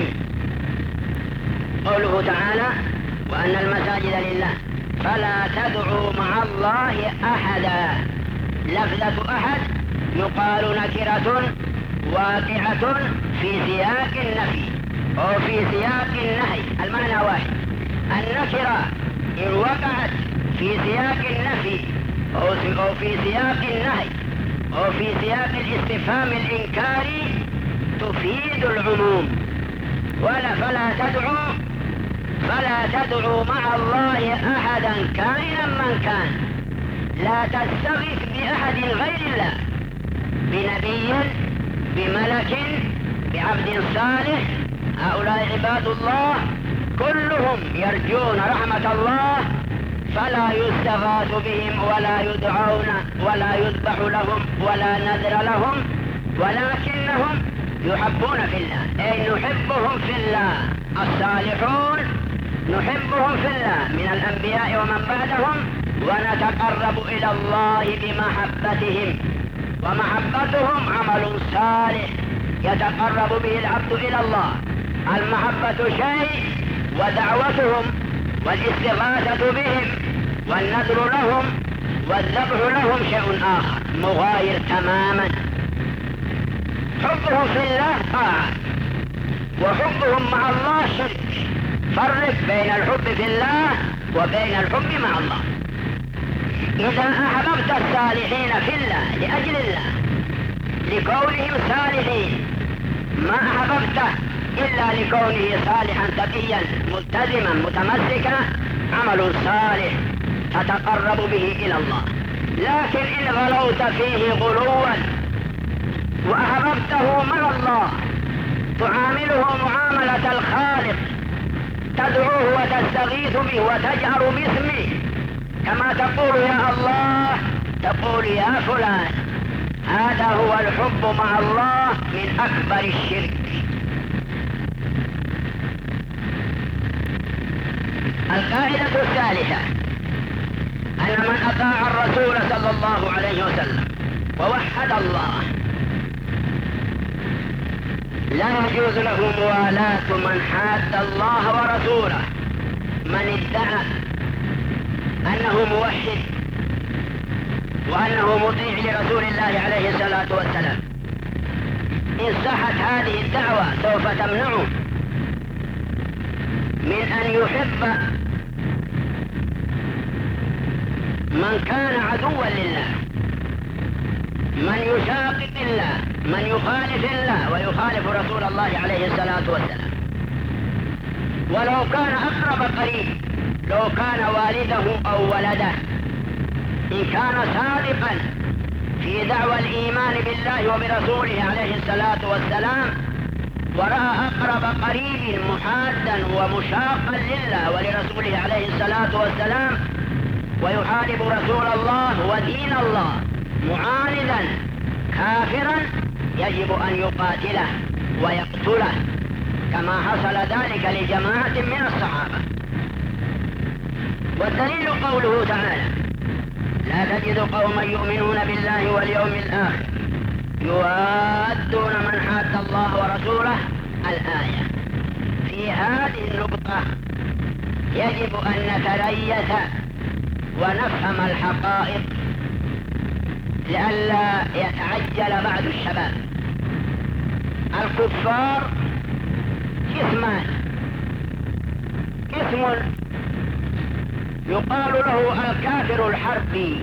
قوله تعالى: وأن المساجد لله فلا تدعوا مع الله أحدا. لفظة أحد يقال نكرة واقعة في سياق النفي أو في سياق النهي، المعنى واحد. النكرة إن وقعت في سياق النفي أو في سياق النهي أو في سياق الاستفهام الإنكاري تفيد العموم. ولا فلا تدعو فلا تدعو مع الله أحدا كائنا من كان. لا تستغيث بأحد غير الله، بنبي، بملك، بعبد صالح. هؤلاء عباد الله كلهم يرجون رحمة الله، فلا يستغاث بهم ولا يدعون ولا يذبح لهم ولا نذر لهم، ولكنهم يحبون في الله، أي نحبهم في الله. الصالحون نحبهم في الله من الأنبياء ومن بعدهم، ونتقرب إلى الله بمحبتهم، ومحبتهم عمل صالح يتقرب به العبد إلى الله. المحبة شيء، ودعوتهم والاستغاثة بهم والنذر لهم والذبح لهم شيء آخر مغاير تماما. حبهم في الله طاعة، وحبهم مع الله شرك. فرق بين الحب في الله وبين الحب مع الله. إذا أحببت الصالحين في الله لأجل الله لكونهم صالحين، ما أحببته إلا لكونه صالحا تقيا ملتزما متمسكا، عمل صالح تتقرب به إلى الله. لكن إن غلوت فيه غلوا وأحببته مع الله، تعامله معاملة الخالق، تدعوه وتستغيث به وتجهر باسمه، كما تقول يا الله تقول يا فلان. هذا هو الحب مع الله من أكبر الشرك. القاعدة الثالثة أن من أطاع الرسول صلى الله عليه وسلم ووحد الله لا يجوز له موالاة من حاد الله ورسوله. من ادعى أنه موحد وأنه مطيع لرسول الله عليه الصلاة والسلام، إن صحت هذه الدعوة سوف تمنعه من أن يحب من كان عدوا لله، من يشاقق الله، من يخالف الله ويخالف رسول الله عليه الصلاة والسلام، ولو كان أقرب قريب، لو كان والده أو ولده، إن كان صادقا في دعوى الإيمان بالله وبرسوله عليه الصلاة والسلام، ورأى أقرب قريب محادا ومشاقا لله ولرسوله عليه الصلاة والسلام، ويحارب رسول الله ودين الله معاندا كافرا، يجب أن يقاتله ويقتله، كما حصل ذلك لجماعة من الصحابة. والدليل قوله تعالى: لا تجد قوما يؤمنون بالله واليوم الآخر يوادون من حاد الله ورسوله. الآية في هذه النقطة يجب أن نتريث ونفهم الحقائق لئلا يتعجل بعض الشباب. الكفار قسمان: قسم يقال له الكافر الحربي،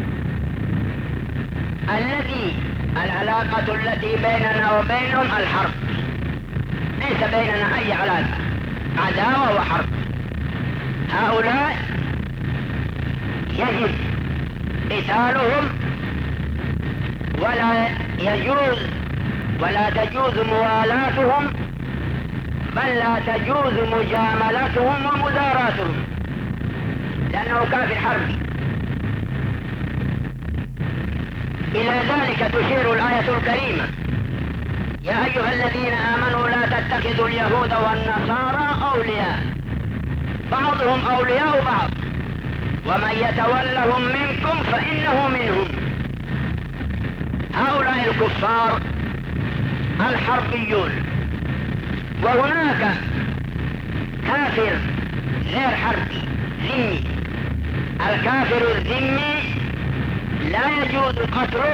الذي العلاقة التي بيننا وبينهم الحرب، ليس بيننا أي علاقة، عداوة وحرب. هؤلاء يجب قتالهم، ولا يجوز ولا تجوز موالاتهم، بل لا تجوز مجاملتهم ومداراتهم، لأنه كافر حربي. إلى ذلك تشير الآية الكريمة: يا أيها الذين آمنوا لا تتخذوا اليهود والنصارى أولياء بعضهم أولياء بعض ومن يتولهم منكم فإنه منهم. هؤلاء الكفار الحربيون. وهناك كافر غير حربي ذمي. الكافر الذمي لا يجوز قتله،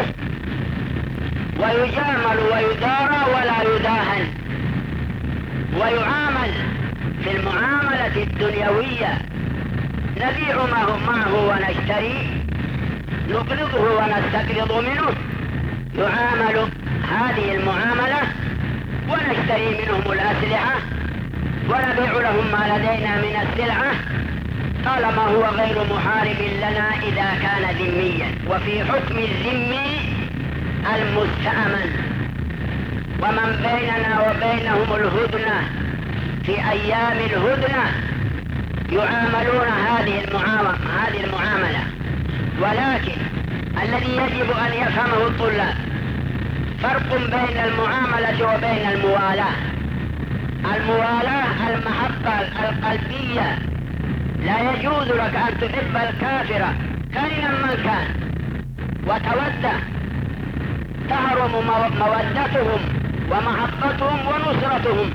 ويجامل ويدارى ولا يداهن، ويعامل في المعاملة الدنيوية: نبيع معه ونشتري، نقرضه ونستقرض منه، يعامل هذه المعاملة، ونشتري منهم الأسلحة ونبيع لهم ما لدينا من السلعة، طالما هو غير محارب لنا إذا كان ذميا. وفي حكم الذمي المستأمن، ومن بيننا وبينهم الهدنة في أيام الهدنة يعاملون هذه المعاملة, هذه المعاملة. ولكن الذي يجب أن يفهمه الطلاب فرق بين المعاملة وبين الموالاة. الموالاة المحبة القلبية، لا يجوز لك أن تحب الكافر كائنا من كان وتوده، تحرم مودتهم ومحبتهم ونصرتهم.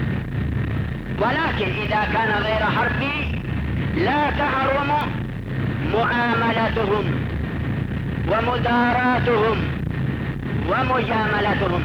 ولكن إذا كان غير حربي لا تحرم معاملتهم ومداراتهم ومجاملتهم.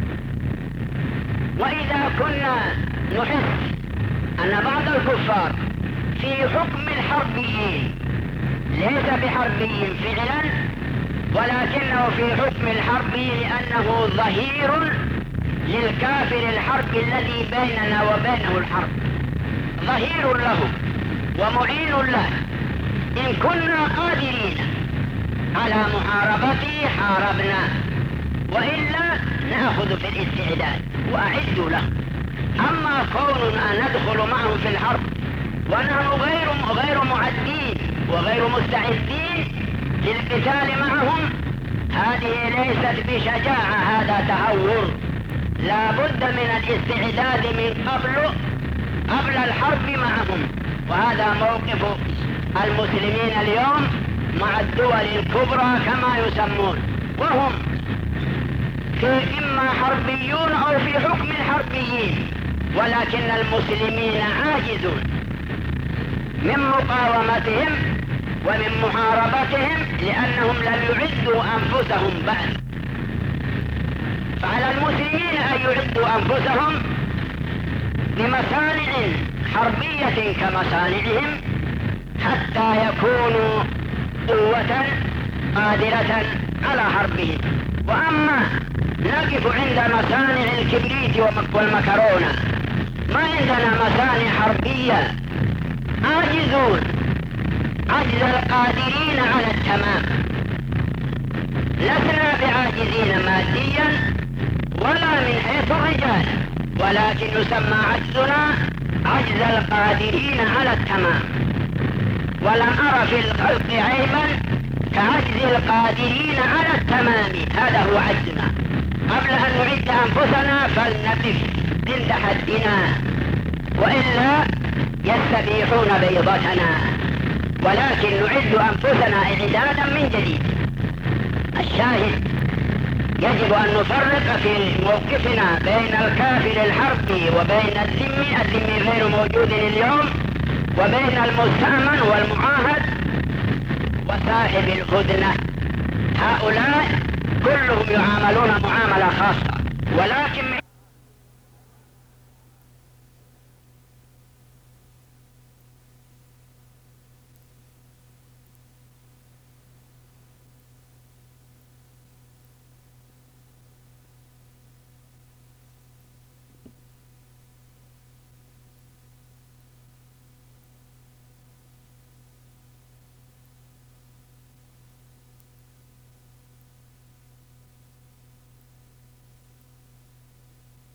وإذا كنا نحس أن بعض الكفار في حكم الحربيين ليس بحربي فعلا، ولكنه في حكم الحربي لأنه ظهير للكافر الحربي الذي بيننا وبينه الحرب، ظهير له ومعين له. إن كنا قادرين على محاربته حاربنا، وإلا نأخذ في الاستعداد وأعدوا له. أما كوننا ندخل معه في الحرب ونحن غير غير معدين وغير مستعدين للقتال معهم، هذه ليست بشجاعة، هذا تهور. لا بد من الاستعداد من قبل قبل الحرب معهم. وهذا موقف المسلمين اليوم مع الدول الكبرى كما يسمون، وهم في إما حربيون أو في حكم الحربيين، ولكن المسلمين عاجزون من مقاومتهم ومن محاربتهم لأنهم لم يعدوا أنفسهم بعد. فعلى المسلمين أن يعدوا أنفسهم بمصانع حربية كمصانعهم حتى يكونوا قوة قادرة على حربهم. وأما نقف عند مصانع الكبريت والمكرونة، ما عندنا مصانع حربية، عاجزون عجز القادرين على التمام. لسنا بعاجزين ماديا ولا من حيث الرجال، ولكن يسمى عجزنا عجز القادرين على التمام. ولم أرى في الخلق عيبا كعجز القادرين على التمام، هذا هو عجزنا. قبل أن نعد أنفسنا فلنقف عند حدنا، وإلا يستبيحون بيضتنا. ولكن نعد أنفسنا إعدادا من جديد. الشاهد يجب أن نفرق في موقفنا بين الكافر الحربي وبين الذمي الذمي غير موجود اليوم، وبين المستأمن والمعاهد وصاحب الهدنة. هؤلاء كلهم يعاملون معاملة خاصة، ولكن